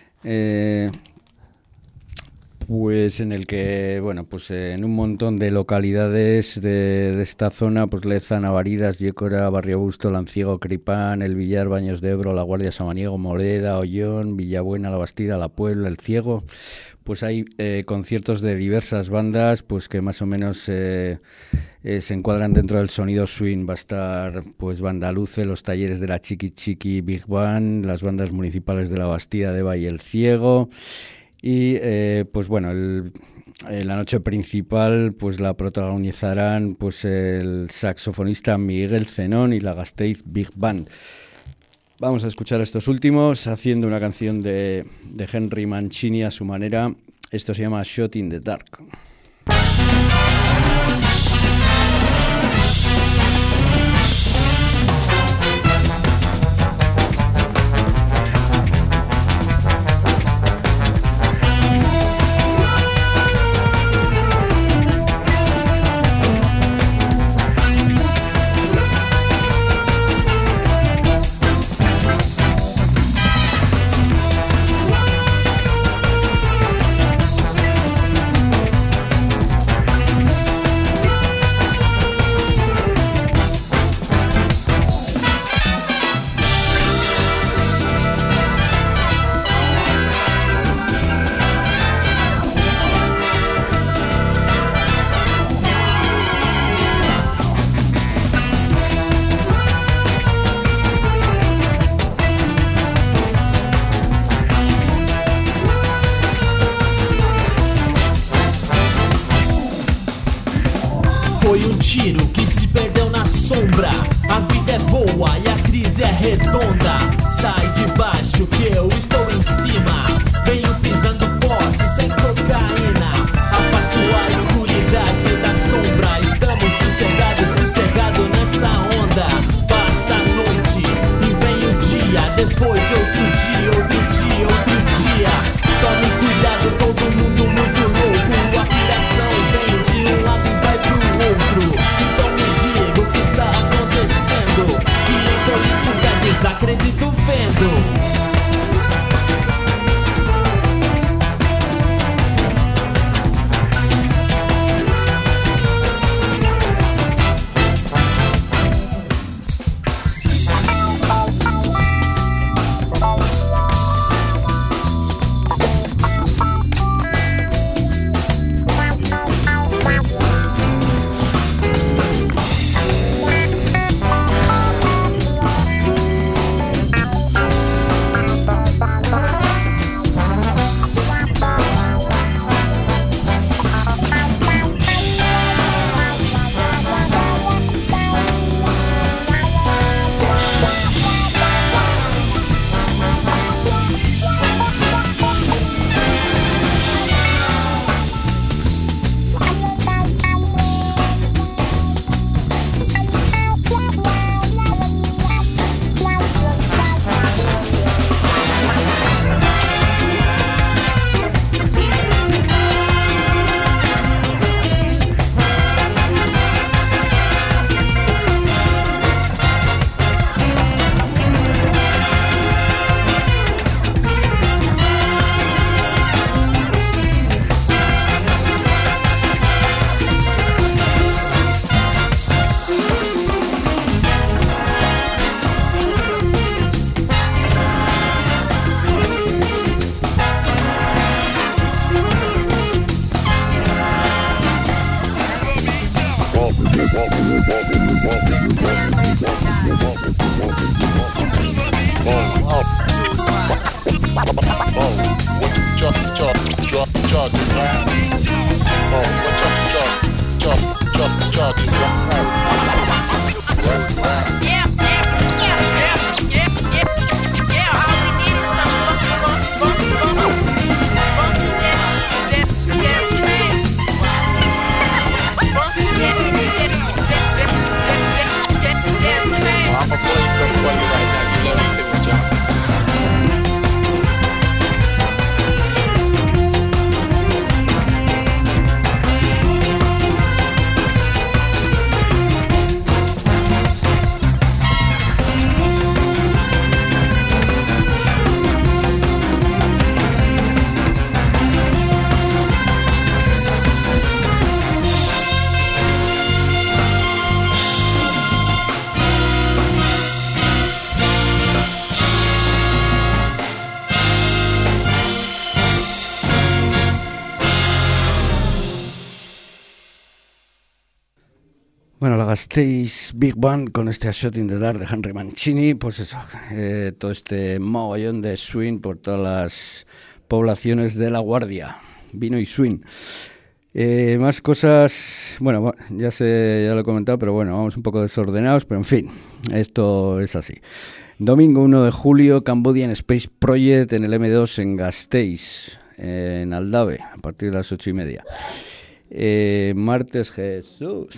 pues en el que, bueno, pues en un montón de localidades de esta zona, pues Leza, Navaridas, Yécora, Barrio Busto, Lanciego, Cripán, El Villar, Baños de Ebro, La Guardia, Samaniego, Moreda, Ollón, Villabuena, La Bastida, La Puebla, El Ciego. Pues hay conciertos de diversas bandas, pues que más o menos se encuadran dentro del sonido swing. Va a estar pues Banda Luce, los talleres de la Chiqui Chiqui Big Band, las bandas municipales de La Bastida, Deva y El Ciego. Y pues bueno, la noche principal pues la protagonizarán pues el saxofonista Miguel Zenón y la Gasteiz Big Band. Vamos a escuchar a estos últimos haciendo una canción de Henry Mancini a su manera. Esto se llama Shot in the Dark. foi um tiro que se perdeu na sombra. A vida é boa e a crise é redonda. Sai de baixo que eu estou em cima. Venho pisando forte, sem cocaína. Afasto a escuridade da sombra. Estamos sossegados nessa onda. Passa a noite e vem o dia. Depois outro dia, outro dia, outro dia. Tome cuidado, todo mundo muito louco. A piração vem de um lado e vai pro outro. Então me diga o que está acontecendo. Que em política desacredito vendo. Bueno, la Gasteiz Big Band con este A Shot in the Dark de Henry Mancini, pues eso, todo este mogollón de swing por todas las poblaciones de La Guardia, vino y swing. Más cosas, bueno, ya lo he comentado, pero bueno, vamos un poco desordenados, pero en fin, esto es así. Domingo 1 de julio, Cambodian Space Project en el M2 en Gasteiz, en Aldave, a partir de las 8:30. Martes, Jesús.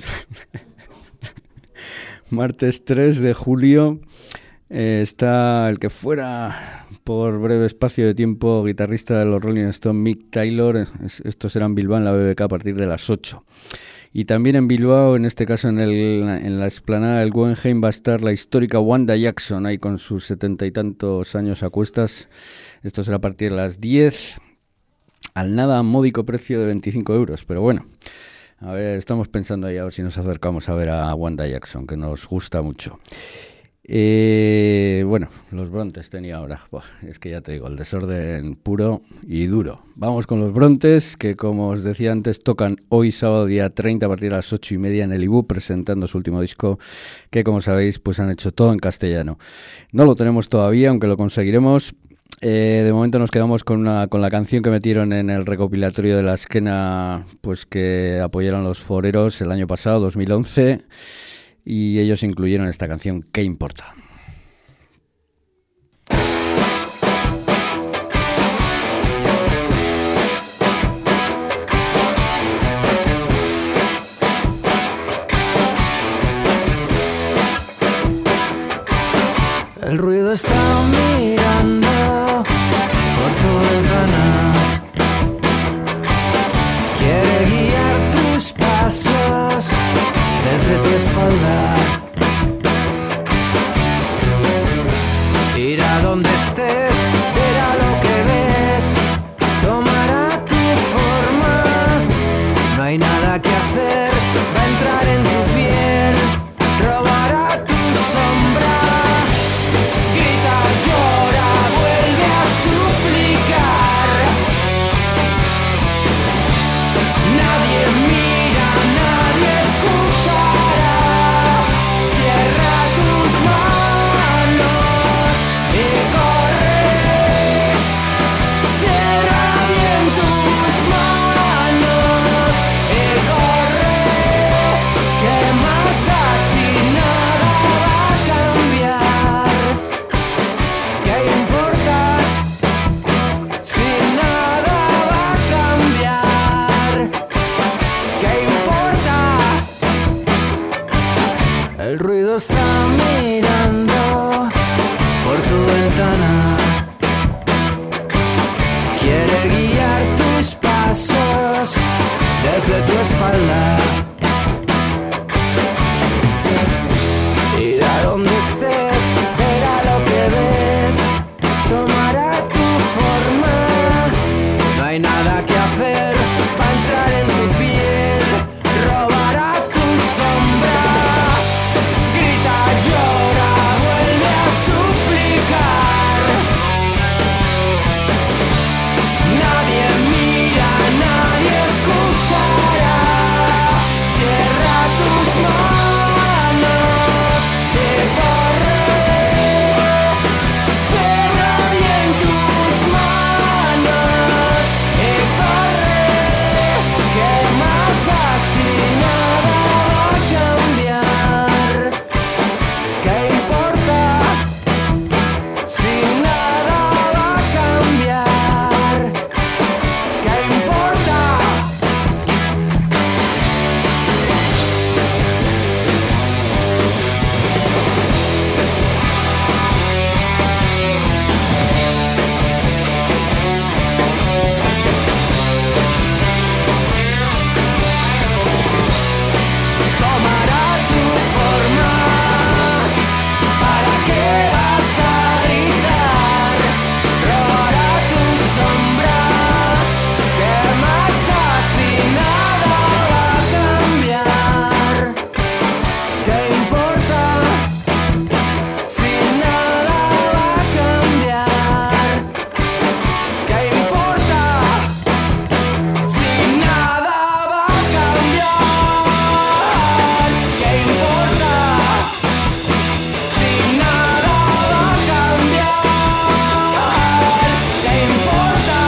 Martes 3 de julio está el que fuera por breve espacio de tiempo guitarrista de los Rolling Stones, Mick Taylor. Esto será en Bilbao, en la BBK, a partir de las 8. Y también en Bilbao, en este caso en la explanada del Guggenheim, va a estar la histórica Wanda Jackson, ahí con sus 70 y tantos años a cuestas. Esto será a partir de las 10, al nada módico precio de 25 euros. Pero bueno, a ver, estamos pensando ahí a ver si nos acercamos a ver a Wanda Jackson, que nos gusta mucho. Bueno, los Brontes tenía ahora. Buah, es que ya te digo, el desorden puro y duro. Vamos con los Brontes, que como os decía antes, tocan hoy sábado día 30 a partir de las 8:30 en el IBU, presentando su último disco, que como sabéis, pues han hecho todo en castellano. No lo tenemos todavía, aunque lo conseguiremos. De momento nos quedamos con la canción que metieron en el recopilatorio de la esquena, pues que apoyaron los foreros el año pasado, 2011, y ellos incluyeron esta canción, ¿Qué importa? El ruido está mirando por tu ventana, quiere guiar tus pasos desde tu espalda. Ir a donde estés, verá lo que ves, tomará tu forma. No hay nada que hacer, va a entrar en tu piel, robará tu sombra. Grita, llora, vuelve a suplicar. Nadie mira, nadie escuchará. Cierra tus manos y corre. Cierra bien tus manos y corre. ¿Qué más da si nada va a cambiar? ¿Qué importa si nada va a cambiar? ¿Qué importa? El ruido está mirando por tu ventana, quiere guiar tus pasos desde tu espalda. Ir a donde estés, verá lo que ves, tomará tu forma. No hay nada que hacer, va a entrar en tu piel, robará tu sombra. Grita, llora, vuelve a suplicar. Nadie mira, nadie escuchará. Cierra tus manos y corre. Cierra bien tus manos y corre. ¿Qué más da si nada va a cambiar? ¿Qué importa si nada va a cambiar? ¿Qué importa? Tomará tu forma. ¿Para qué vas a gritar? Robará tu sombra. ¿Qué más da si nada va a cambiar? ¿Qué importa si nada va a cambiar? ¿Qué importa si nada va a cambiar? ¿Qué importa si nada va a cambiar? ¿Qué importa?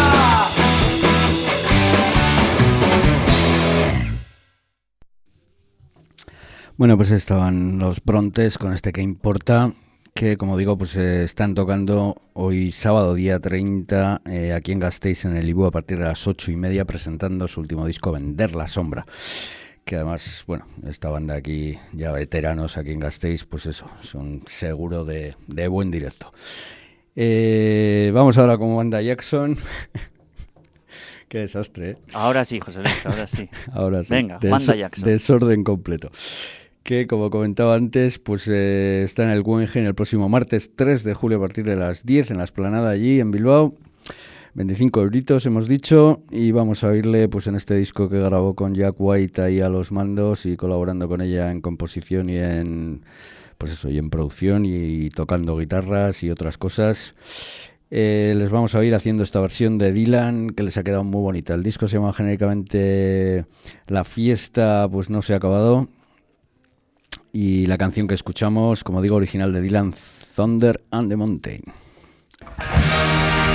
Bueno, pues estaban los Brontes con este ¿Qué importa? Que, como digo, pues están tocando hoy sábado, día 30, aquí en Gasteiz, en el IBU, a partir de las 8:30, presentando su último disco, Vender la Sombra. Que además, bueno, esta banda aquí, ya veteranos aquí en Gasteiz, pues eso, son seguro de buen directo. Vamos ahora con Wanda Jackson. Qué desastre, ¿eh? Ahora sí, José Luis, ahora sí. Ahora sí. Venga, Wanda Jackson. Desorden completo. Que, como comentaba antes, pues está en el Guggenheim el próximo martes 3 de julio a partir de las 10 en la Esplanada allí en Bilbao. 25 euritos hemos dicho, y vamos a oírle pues en este disco que grabó con Jack White ahí a los mandos y colaborando con ella en composición y en pues eso, y en producción y tocando guitarras y otras cosas. Les vamos a oír haciendo esta versión de Dylan que les ha quedado muy bonita. El disco se llama genéricamente La fiesta pues no se ha acabado, y la canción que escuchamos, como digo, original de Dylan, Thunder and the Mountain.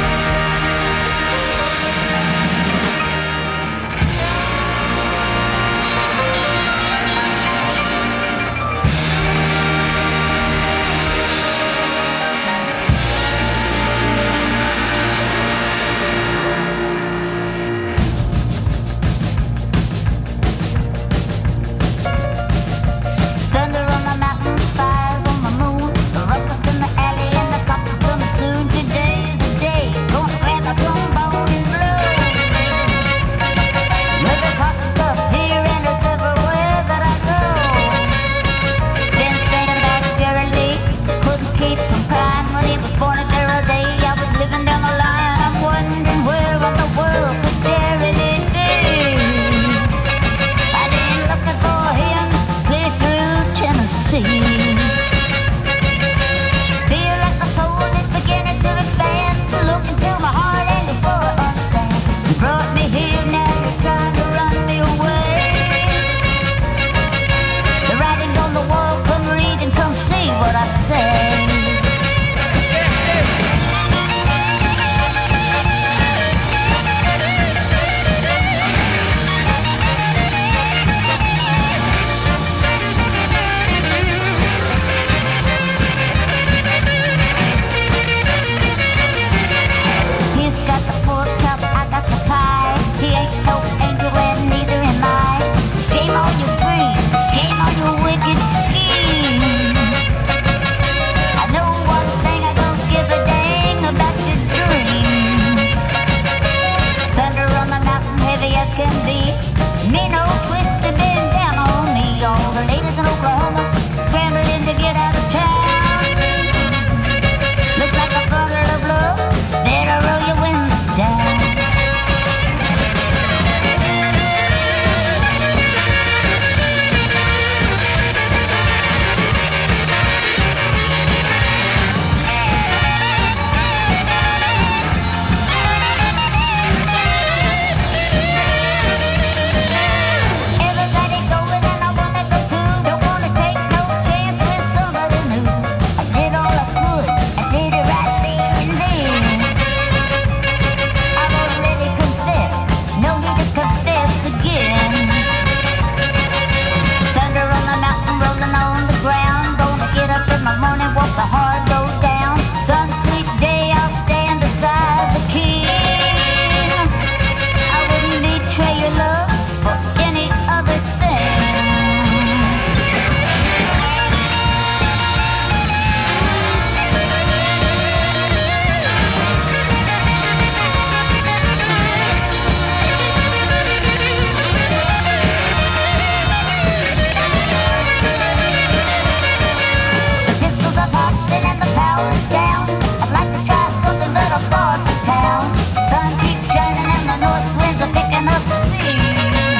dream. Shame on your wicked schemes. I know one thing, I don't give a dang about your dreams. Thunder on the mountain, heavy as can be. Me no twist to bend down on me. All the ladies in Oklahoma scrambling to get out of town. Looks like a thunder of love. Better roll your windows down. Everybody going and I wanna go too. Don't wanna take no chance with somebody new. I did all I could, I did it right there and then. I've already confessed, no need to confess again. Thunder on the mountain, rolling on the ground. Gonna get up in the morning, walk the hard road down. Some sweet day I'll stand beside the king. I wouldn't betray your love for any other thing. The pistols are popping and the power is down. I'd like to try something but I'm far from town. Sun keeps shining and the north winds are picking up speed.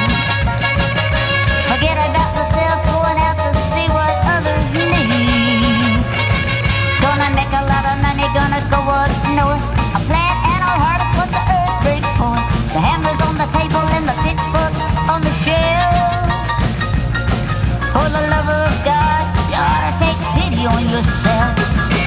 Forget about myself, going out to see what others need. Gonna make a lot of money, gonna go up north. I plant and I'll harvest what the earth brings forth. The hammer's on the table and the pitchforks on the shelf. For the love of God, you ought to take pity on yourself.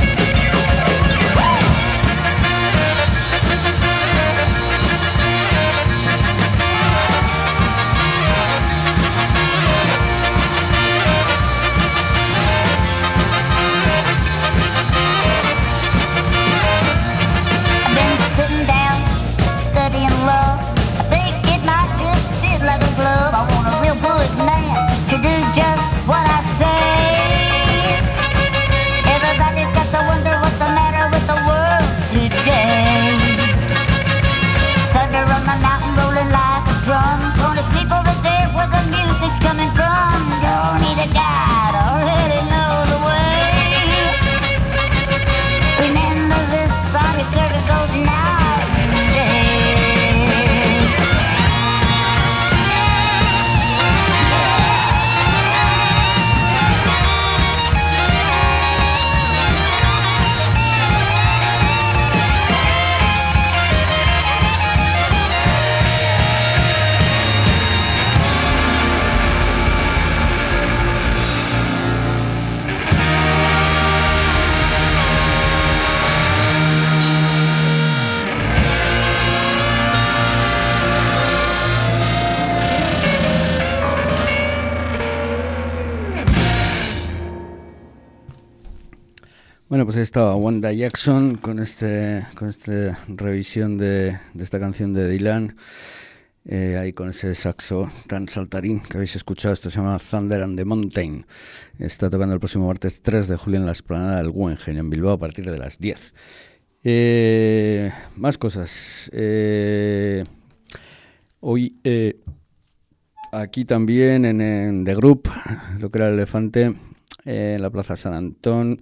I've been sitting down, studying love. I think it might just fit like a glove. I want a real good man to do just what I say. Everybody's got to wonder what's the matter with the world today. Thunder on the mountain, rolling like a drum. Gonna sleep over there where the music's coming from. Don't need a guide, already know the way. Remember this song, your circle goes night and day. Bueno, pues ahí estaba Wanda Jackson con este revisión de esta canción de Dylan, ahí con ese saxo tan saltarín que habéis escuchado. Esto se llama Thunder and the Mountain. Está tocando el próximo martes 3 de julio en la explanada del Guggenheim en Bilbao a partir de las 10. Más cosas. Hoy aquí también en The Group, lo que era el Elefante, en la Plaza San Antón.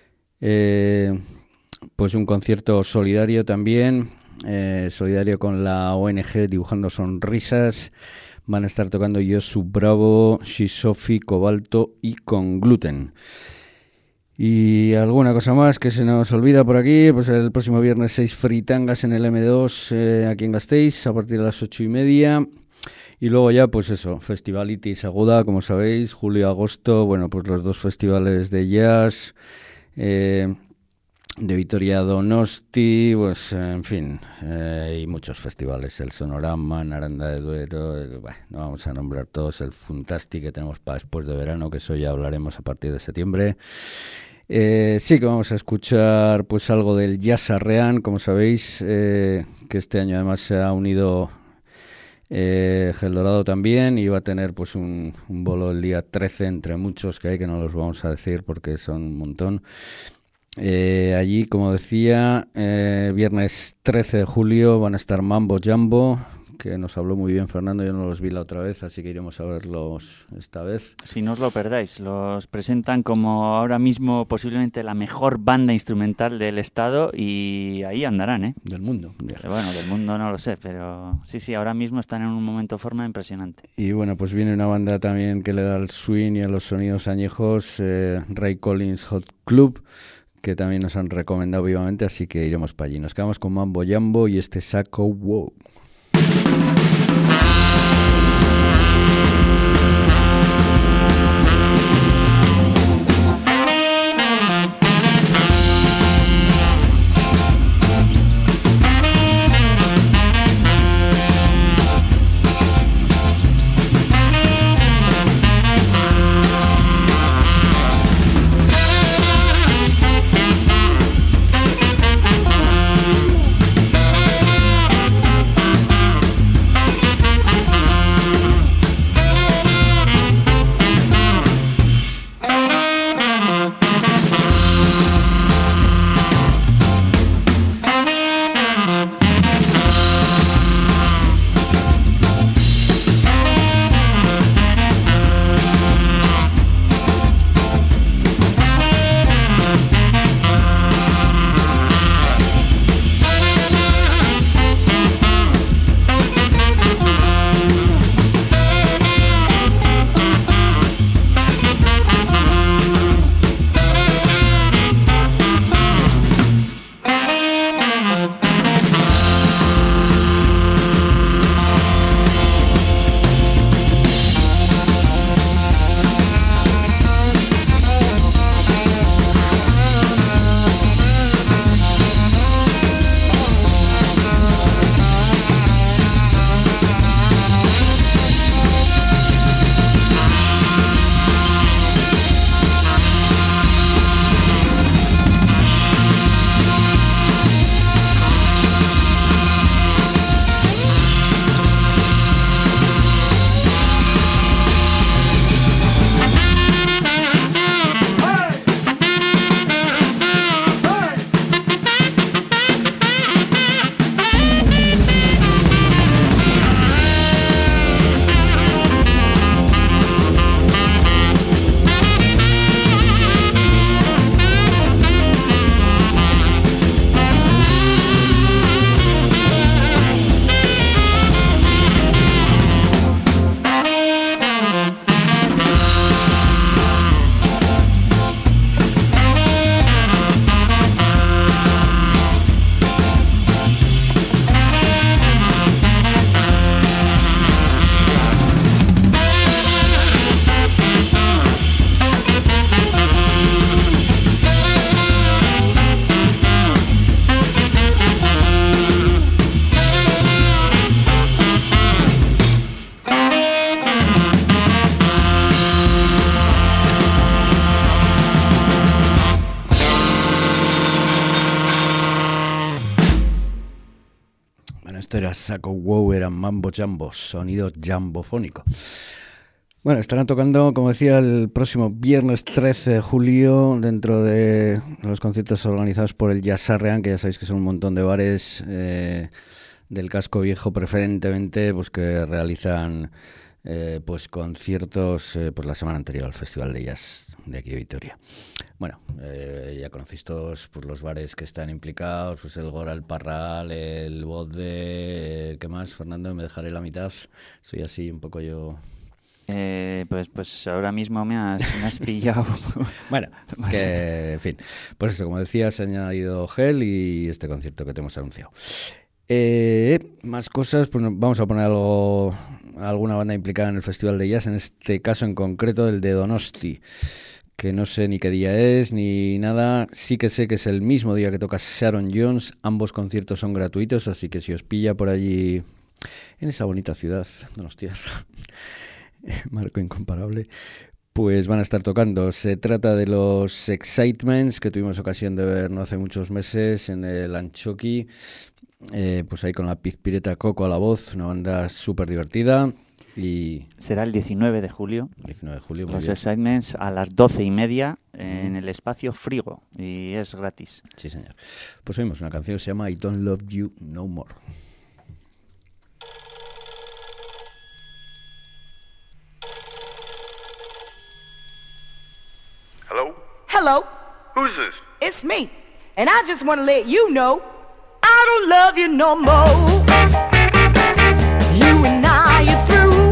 Pues un concierto solidario también, solidario con la ONG Dibujando Sonrisas. Van a estar tocando Yosu Bravo, Shisofi, Cobalto y Con Gluten. Y alguna cosa más que se nos olvida por aquí, pues el próximo viernes 6 fritangas en el M2 aquí en Gasteiz a partir de las 8:30. Y luego ya, pues eso, Festivalitis Aguda, como sabéis, julio-agosto, bueno, pues los dos festivales de jazz, de Vitoria Donosti, pues en fin, y muchos festivales, el Sonorama, Aranda de Duero, bueno, no vamos a nombrar todos, el Funtasti que tenemos para después de verano, que eso ya hablaremos a partir de septiembre. Sí que vamos a escuchar pues algo del Jazz Arrean, como sabéis, que este año además se ha unido Gel Dorado también, y va a tener pues un bolo el día 13 entre muchos que hay, que no los vamos a decir porque son un montón. Allí, como decía, viernes 13 de julio van a estar Mambo Jambo, que nos habló muy bien Fernando, yo no los vi la otra vez, así que iremos a verlos esta vez. Si no os lo perdáis, los presentan como ahora mismo posiblemente la mejor banda instrumental del estado y ahí andarán, ¿eh? Del mundo. Bueno, del mundo no lo sé, pero sí, ahora mismo están en un momento de forma impresionante. Y bueno, pues viene una banda también que le da el swing y a los sonidos añejos, Ray Collins Hot Club, que también nos han recomendado vivamente, así que iremos para allí. Nos quedamos con Mambo Jambo y este Saco Wow. Esto era Saco Wow, era Mambo Jambo, sonido jambofónico. Bueno, estarán tocando, como decía, el próximo viernes 13 de julio dentro de los conciertos organizados por el Jazzarrean, que ya sabéis que son un montón de bares del casco viejo preferentemente, pues que realizan pues conciertos pues la semana anterior al Festival de Jazz de aquí de Vitoria. Bueno, ya conocéis todos pues, los bares que están implicados, pues el Gora, el Parral, el Bode, ¿qué más, Fernando? Me dejaré la mitad, soy así un poco yo... Pues ahora mismo me has pillado. Bueno, que, en fin, pues eso, como decía, se ha añadido Gel y este concierto que te hemos anunciado. Más cosas, pues vamos a poner alguna banda implicada en el Festival de Jazz, en este caso en concreto el de Donosti, que no sé ni qué día es ni nada. Sí que sé que es el mismo día que toca Sharon Jones. Ambos conciertos son gratuitos, así que si os pilla por allí en esa bonita ciudad, Donostiarra, marco incomparable, pues van a estar tocando. Se trata de los Excitements, que tuvimos ocasión de ver no hace muchos meses en el Anchoqui, pues ahí con la Pizpireta Coco a la voz, una banda súper divertida. Y será el 19 de julio. 19 de julio, muy los bien. Excitements a las 12:30 en el espacio Frigo y es gratis. Sí, señor. Pues oímos una canción que se llama I Don't Love You No More. Hello? Hello, Who's this? it's me. And I just want to let you know I don't love you no more. You and I are through.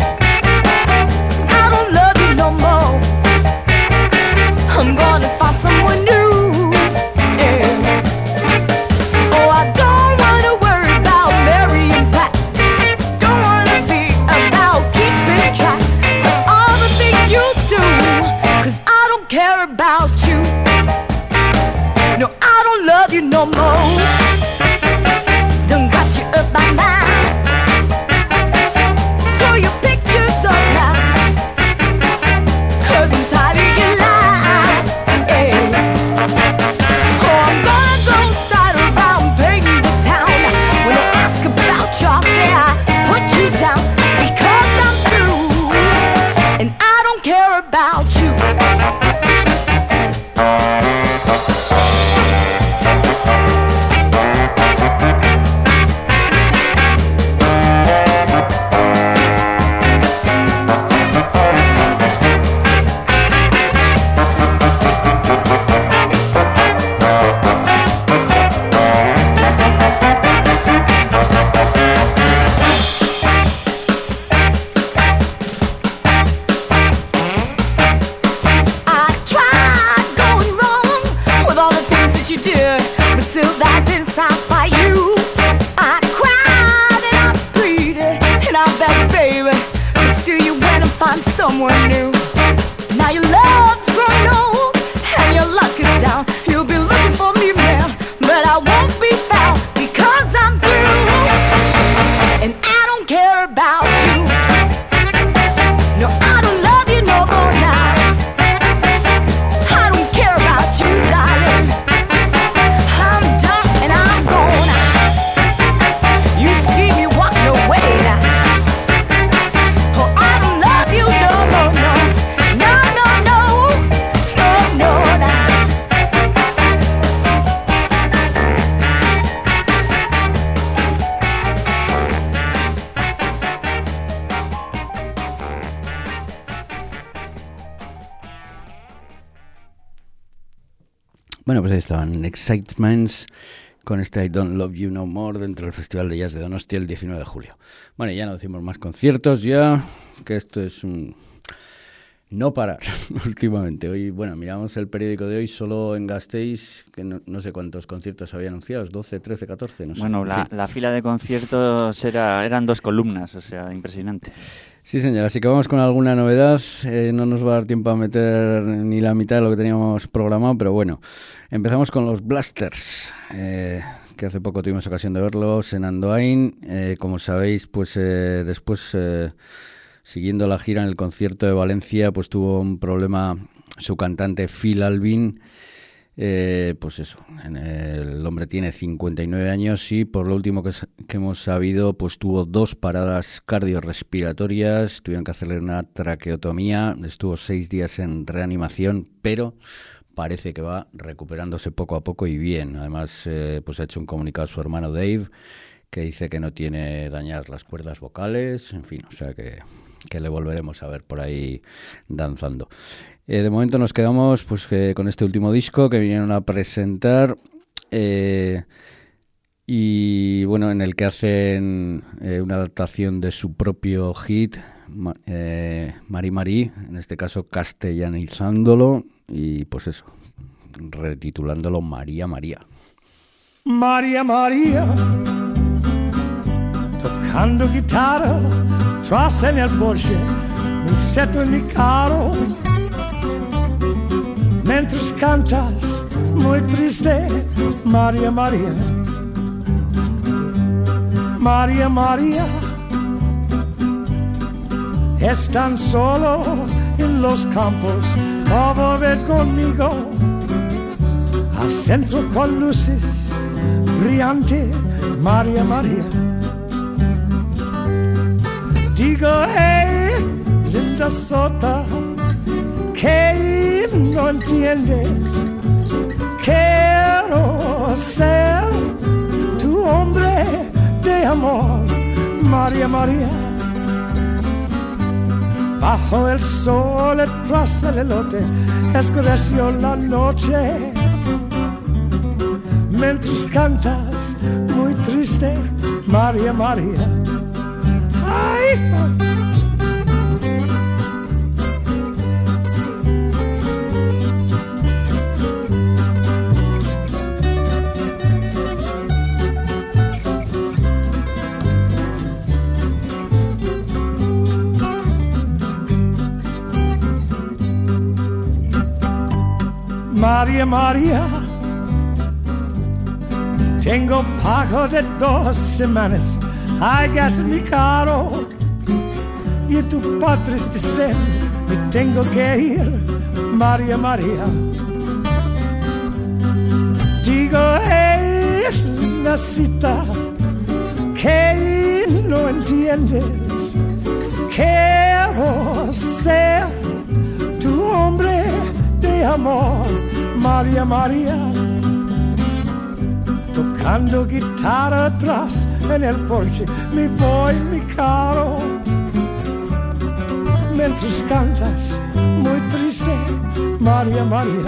I don't love you no more. I'm gonna find someone new. Yeah. Oh, I don't wanna worry about Mary and Pat. Don't wanna be about keeping track of all the things you do. 'Cause I don't care about you. No, I don't love you no more. Done got you up my mind. Throw your pictures up now. 'Cause I'm tired of your lies. Yeah. Oh, I'm gonna go start around painting the town. When they ask about you, I'll say I put you down. Because I'm through. And I don't care about you. I tried going wrong with all the things that you did, but still that didn't satisfy you. I cried and I pleaded and I begged, baby, but still you went and found someone new. Now your love's grown old and your luck is down. You'll be looking for me, man, but I won't be found because I'm through. And I don't care about you. No, I don't love you no more now. I don't care about you, darling. I'm done and I'm gone. You see me walking away now. Oh, I don't love you no more, no. No, no, no. No, no, no. Bueno, pues ahí estaban Excitements con este I Don't Love You No More dentro del Festival de Jazz de Donostia el 19 de julio. Bueno, y ya no decimos más conciertos ya, que esto es un no parar últimamente. Hoy, bueno, miramos el periódico de hoy, solo en Gasteiz, que no sé cuántos conciertos había anunciados, 12, 13, 14, no sé. Bueno, En fin. la fila de conciertos eran 2 columnas, o sea, impresionante. Sí, señor, así que vamos con alguna novedad. No nos va a dar tiempo a meter ni la mitad de lo que teníamos programado, pero bueno, empezamos con los Blasters, que hace poco tuvimos ocasión de verlos en Andoain. Como sabéis, pues después, siguiendo la gira en el concierto de Valencia, pues tuvo un problema su cantante Phil Albin. Pues eso, el hombre tiene 59 años y por lo último que hemos sabido, pues tuvo 2 paradas cardiorrespiratorias, tuvieron que hacerle una traqueotomía, estuvo 6 días en reanimación, pero parece que va recuperándose poco a poco y bien. Además, pues ha hecho un comunicado a su hermano Dave, que dice que no tiene dañadas las cuerdas vocales, en fin, o sea que le volveremos a ver por ahí danzando. De momento nos quedamos pues con este último disco que vinieron a presentar y bueno, en el que hacen una adaptación de su propio hit, Mari Mari, en este caso castellanizándolo y pues eso, retitulándolo María María. María María, tocando guitarra, tras en el Porsche, un seto en mi carro. Mientras cantas muy triste, María María, María María, están solo en los campos, como ven conmigo, al centro con luces brillante María, María. Digo, hey, linda sota, que no entiendes. Quiero ser tu hombre de amor, María, María. Bajo el sol, tras el elote, esclareció la noche. Mientras cantas, muy triste, María, María. Ay, María, María, tengo pago de 2 semanas, hay gas en mi carro y tu padre dice, me tengo que ir, María, María. Digo, es una cita que no entiendes, quiero ser tu hombre de amor, María, María. Tocando guitarra atrás en el porche, me voy mi carro. Mientras cantas, muy triste, María, María.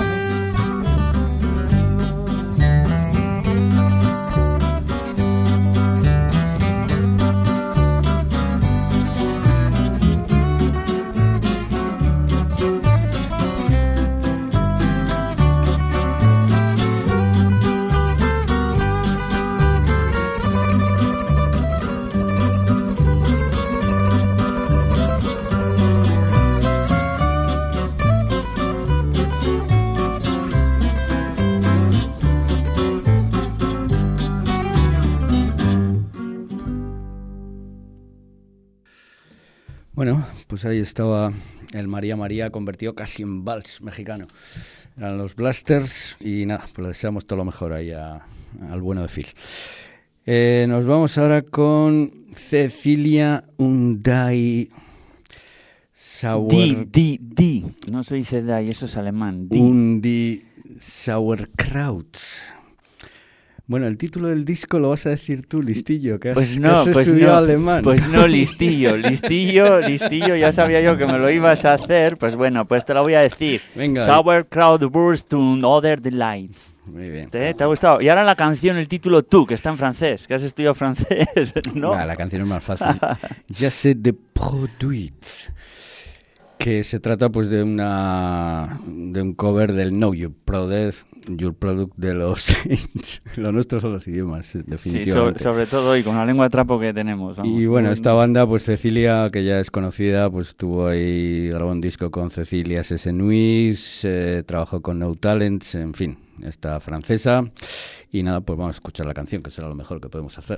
Bueno, pues ahí estaba el María María convertido casi en vals mexicano. Eran los Blasters y nada, pues le deseamos todo lo mejor ahí al bueno de Phil. Nos vamos ahora con Cecilia Undai Sauer... Di. No se dice Dai, eso es alemán. Undi Sauerkraut. Bueno, el título del disco lo vas a decir tú, listillo, que has estudiado alemán. Pues no, listillo, ya sabía yo que me lo ibas a hacer, pues bueno, pues te lo voy a decir. Venga. Sauerkrautwurst und other delights. Muy bien. ¿Te ha gustado? Y ahora la canción, el título Tú, que está en francés, que has estudiado francés, ¿no? La canción es más fácil. Ya sé de Produit, que se trata pues de un cover del Know Your Product de los Saints. Lo nuestro son los idiomas, definitivamente. Sí, sobre todo y con la lengua de trapo que tenemos. Vamos. Y bueno, esta banda, pues Cecilia, que ya es conocida, pues tuvo ahí, grabó un disco con Cecilia Sesenuis, trabajó con No Talents, en fin, esta francesa. Y nada, pues vamos a escuchar la canción, que será lo mejor que podemos hacer.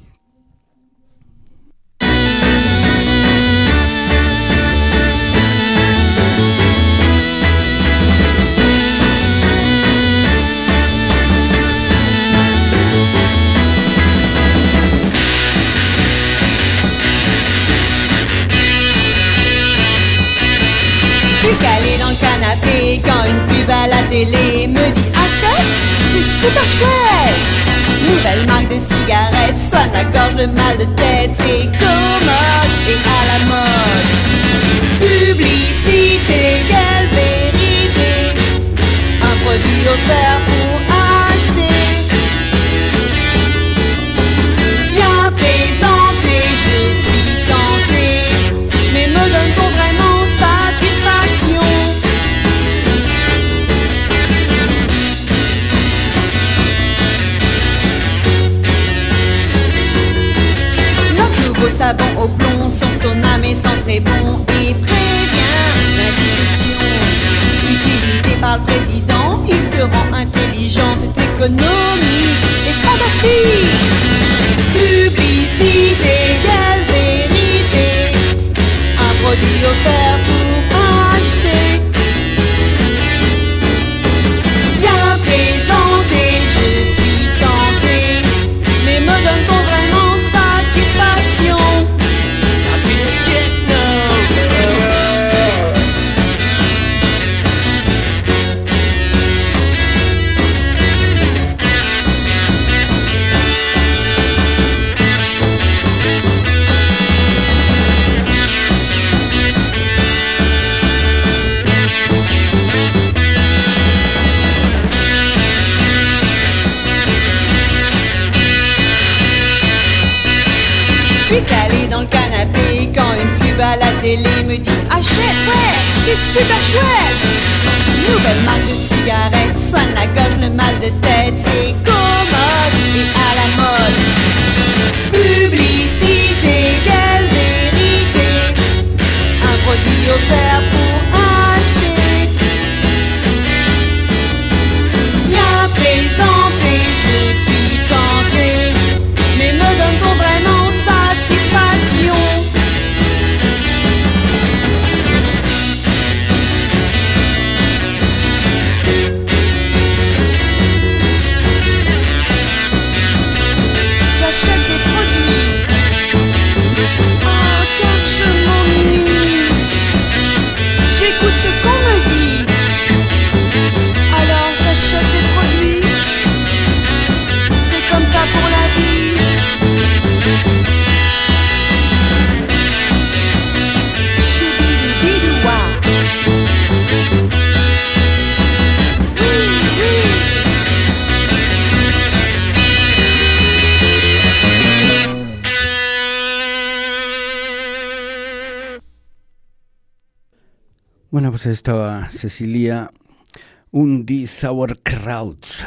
Je suis calée dans le canapé quand une pub à la télé me dit achète, c'est super chouette. Nouvelle marque de cigarettes, soigne la gorge, le mal de tête, c'est commode et à la mode. Publicité, quelle vérité, un produit offert pour acheter. Bien présenté, je suis tentée, mais me donne pour vraiment satisfaction. Notre nouveau savon au plomb sauve ton âme et sent très bon et prévient l'indigestion. Utilisé par le président, il te rend intelligent, c'est économique et fantastique. Publicité, quelle vérité, un produit offert pour acheter. Bien présenté, je suis tentée, mais me donne télé me dit achète, ouais, c'est super chouette. Nouvelle marque de cigarettes, soigne la gorge, le mal de tête, c'est commode et à la mode. Publicité, quelle vérité, un produit offert pour acheter. Bien présenté, je suis tenté, mais me donne-t-on vraiment satisfaction? J'achète des produits, ah car je m'ennuie. J'écoute ce qu'on me dit, alors j'achète des produits. C'est comme ça pour la vie. Choubidou-bidou-wa. Oui, oui. Bueno, pues ahí estaba Cecilia, un die Sauerkrauts.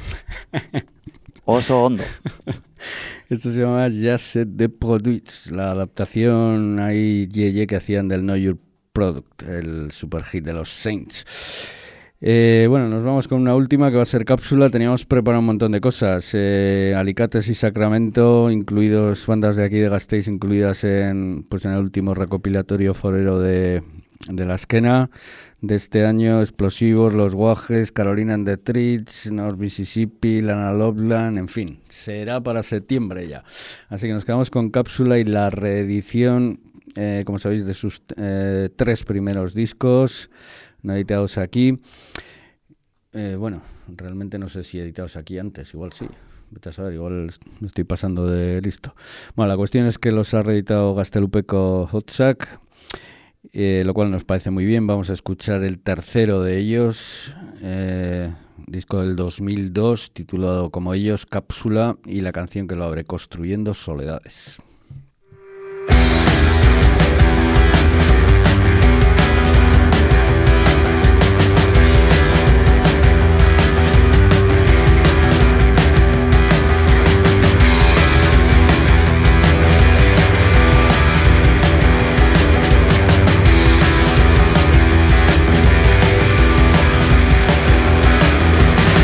Oso hondo. Esto se llama Jazz de Produits, la adaptación ahí yeye que hacían del Know Your Product, el super hit de los Saints. Bueno, nos vamos con una última que va a ser cápsula. Teníamos preparado un montón de cosas, Alicates y Sacramento, incluidos bandas de aquí de Gasteiz, incluidas en el último recopilatorio forero de la esquena de este año. Explosivos, Los Guajes, Carolina and the Treats, North Mississippi, Lana Loveland, en fin, será para septiembre ya. Así que nos quedamos con cápsula y la reedición, como sabéis, de sus 3 primeros discos no editados aquí. Bueno, realmente no sé si editados aquí antes, igual sí. Vete a saber, igual me estoy pasando de listo. Bueno, la cuestión es que los ha reeditado Gaztelupeco Hotzak, lo cual nos parece muy bien. Vamos a escuchar el tercero de ellos, disco del 2002, titulado como ellos, Cápsula, y la canción que lo abre, Construyendo Soledades.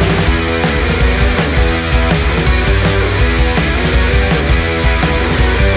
Construyendo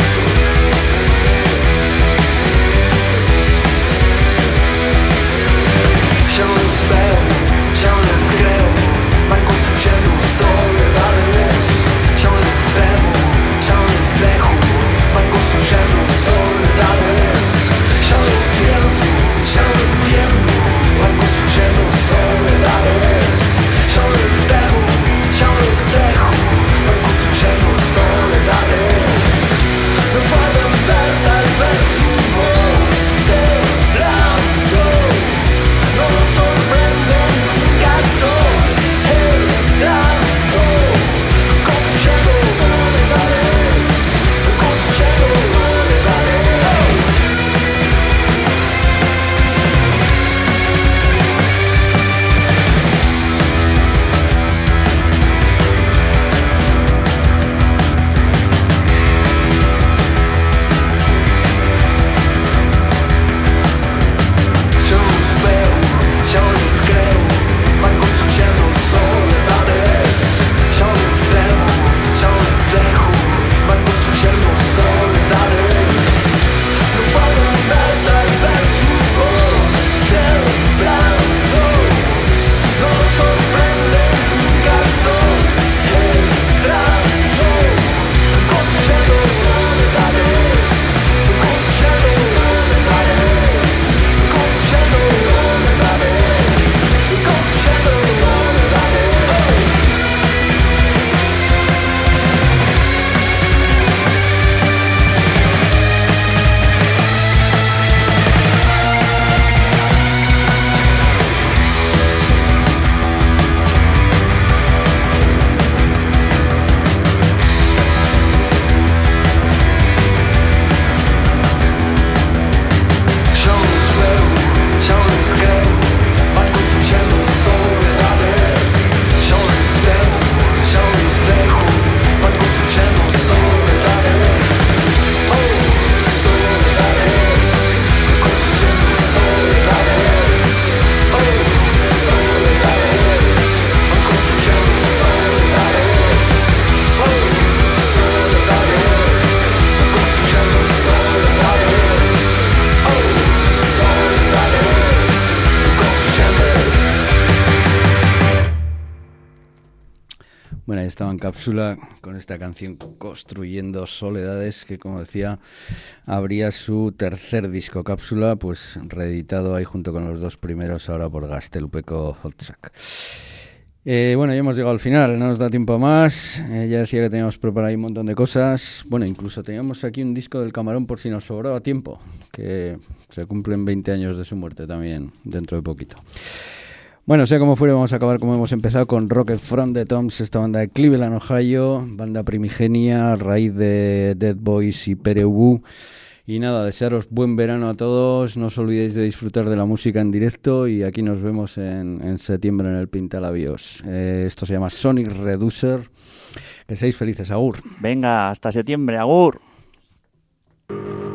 Bueno, ahí estaba en Cápsula con esta canción Construyendo Soledades, que como decía, abría su tercer disco Cápsula, pues reeditado ahí junto con los dos primeros ahora por Gaztelupeco Hotzak. Bueno, ya hemos llegado al final, no nos da tiempo a más. Ya decía que teníamos preparado ahí un montón de cosas. Bueno, incluso teníamos aquí un disco del Camarón por si nos sobraba tiempo, que se cumplen 20 años de su muerte también dentro de poquito. Bueno, sea como fuera, vamos a acabar como hemos empezado con Rocket from the Tombs, esta banda de Cleveland, Ohio, banda primigenia, raíz de Dead Boys y Pereu. Y nada, desearos buen verano a todos, no os olvidéis de disfrutar de la música en directo y aquí nos vemos en septiembre en el Pintalabios. Esto se llama Sonic Reducer. Que seáis felices, agur. Venga, hasta septiembre, agur.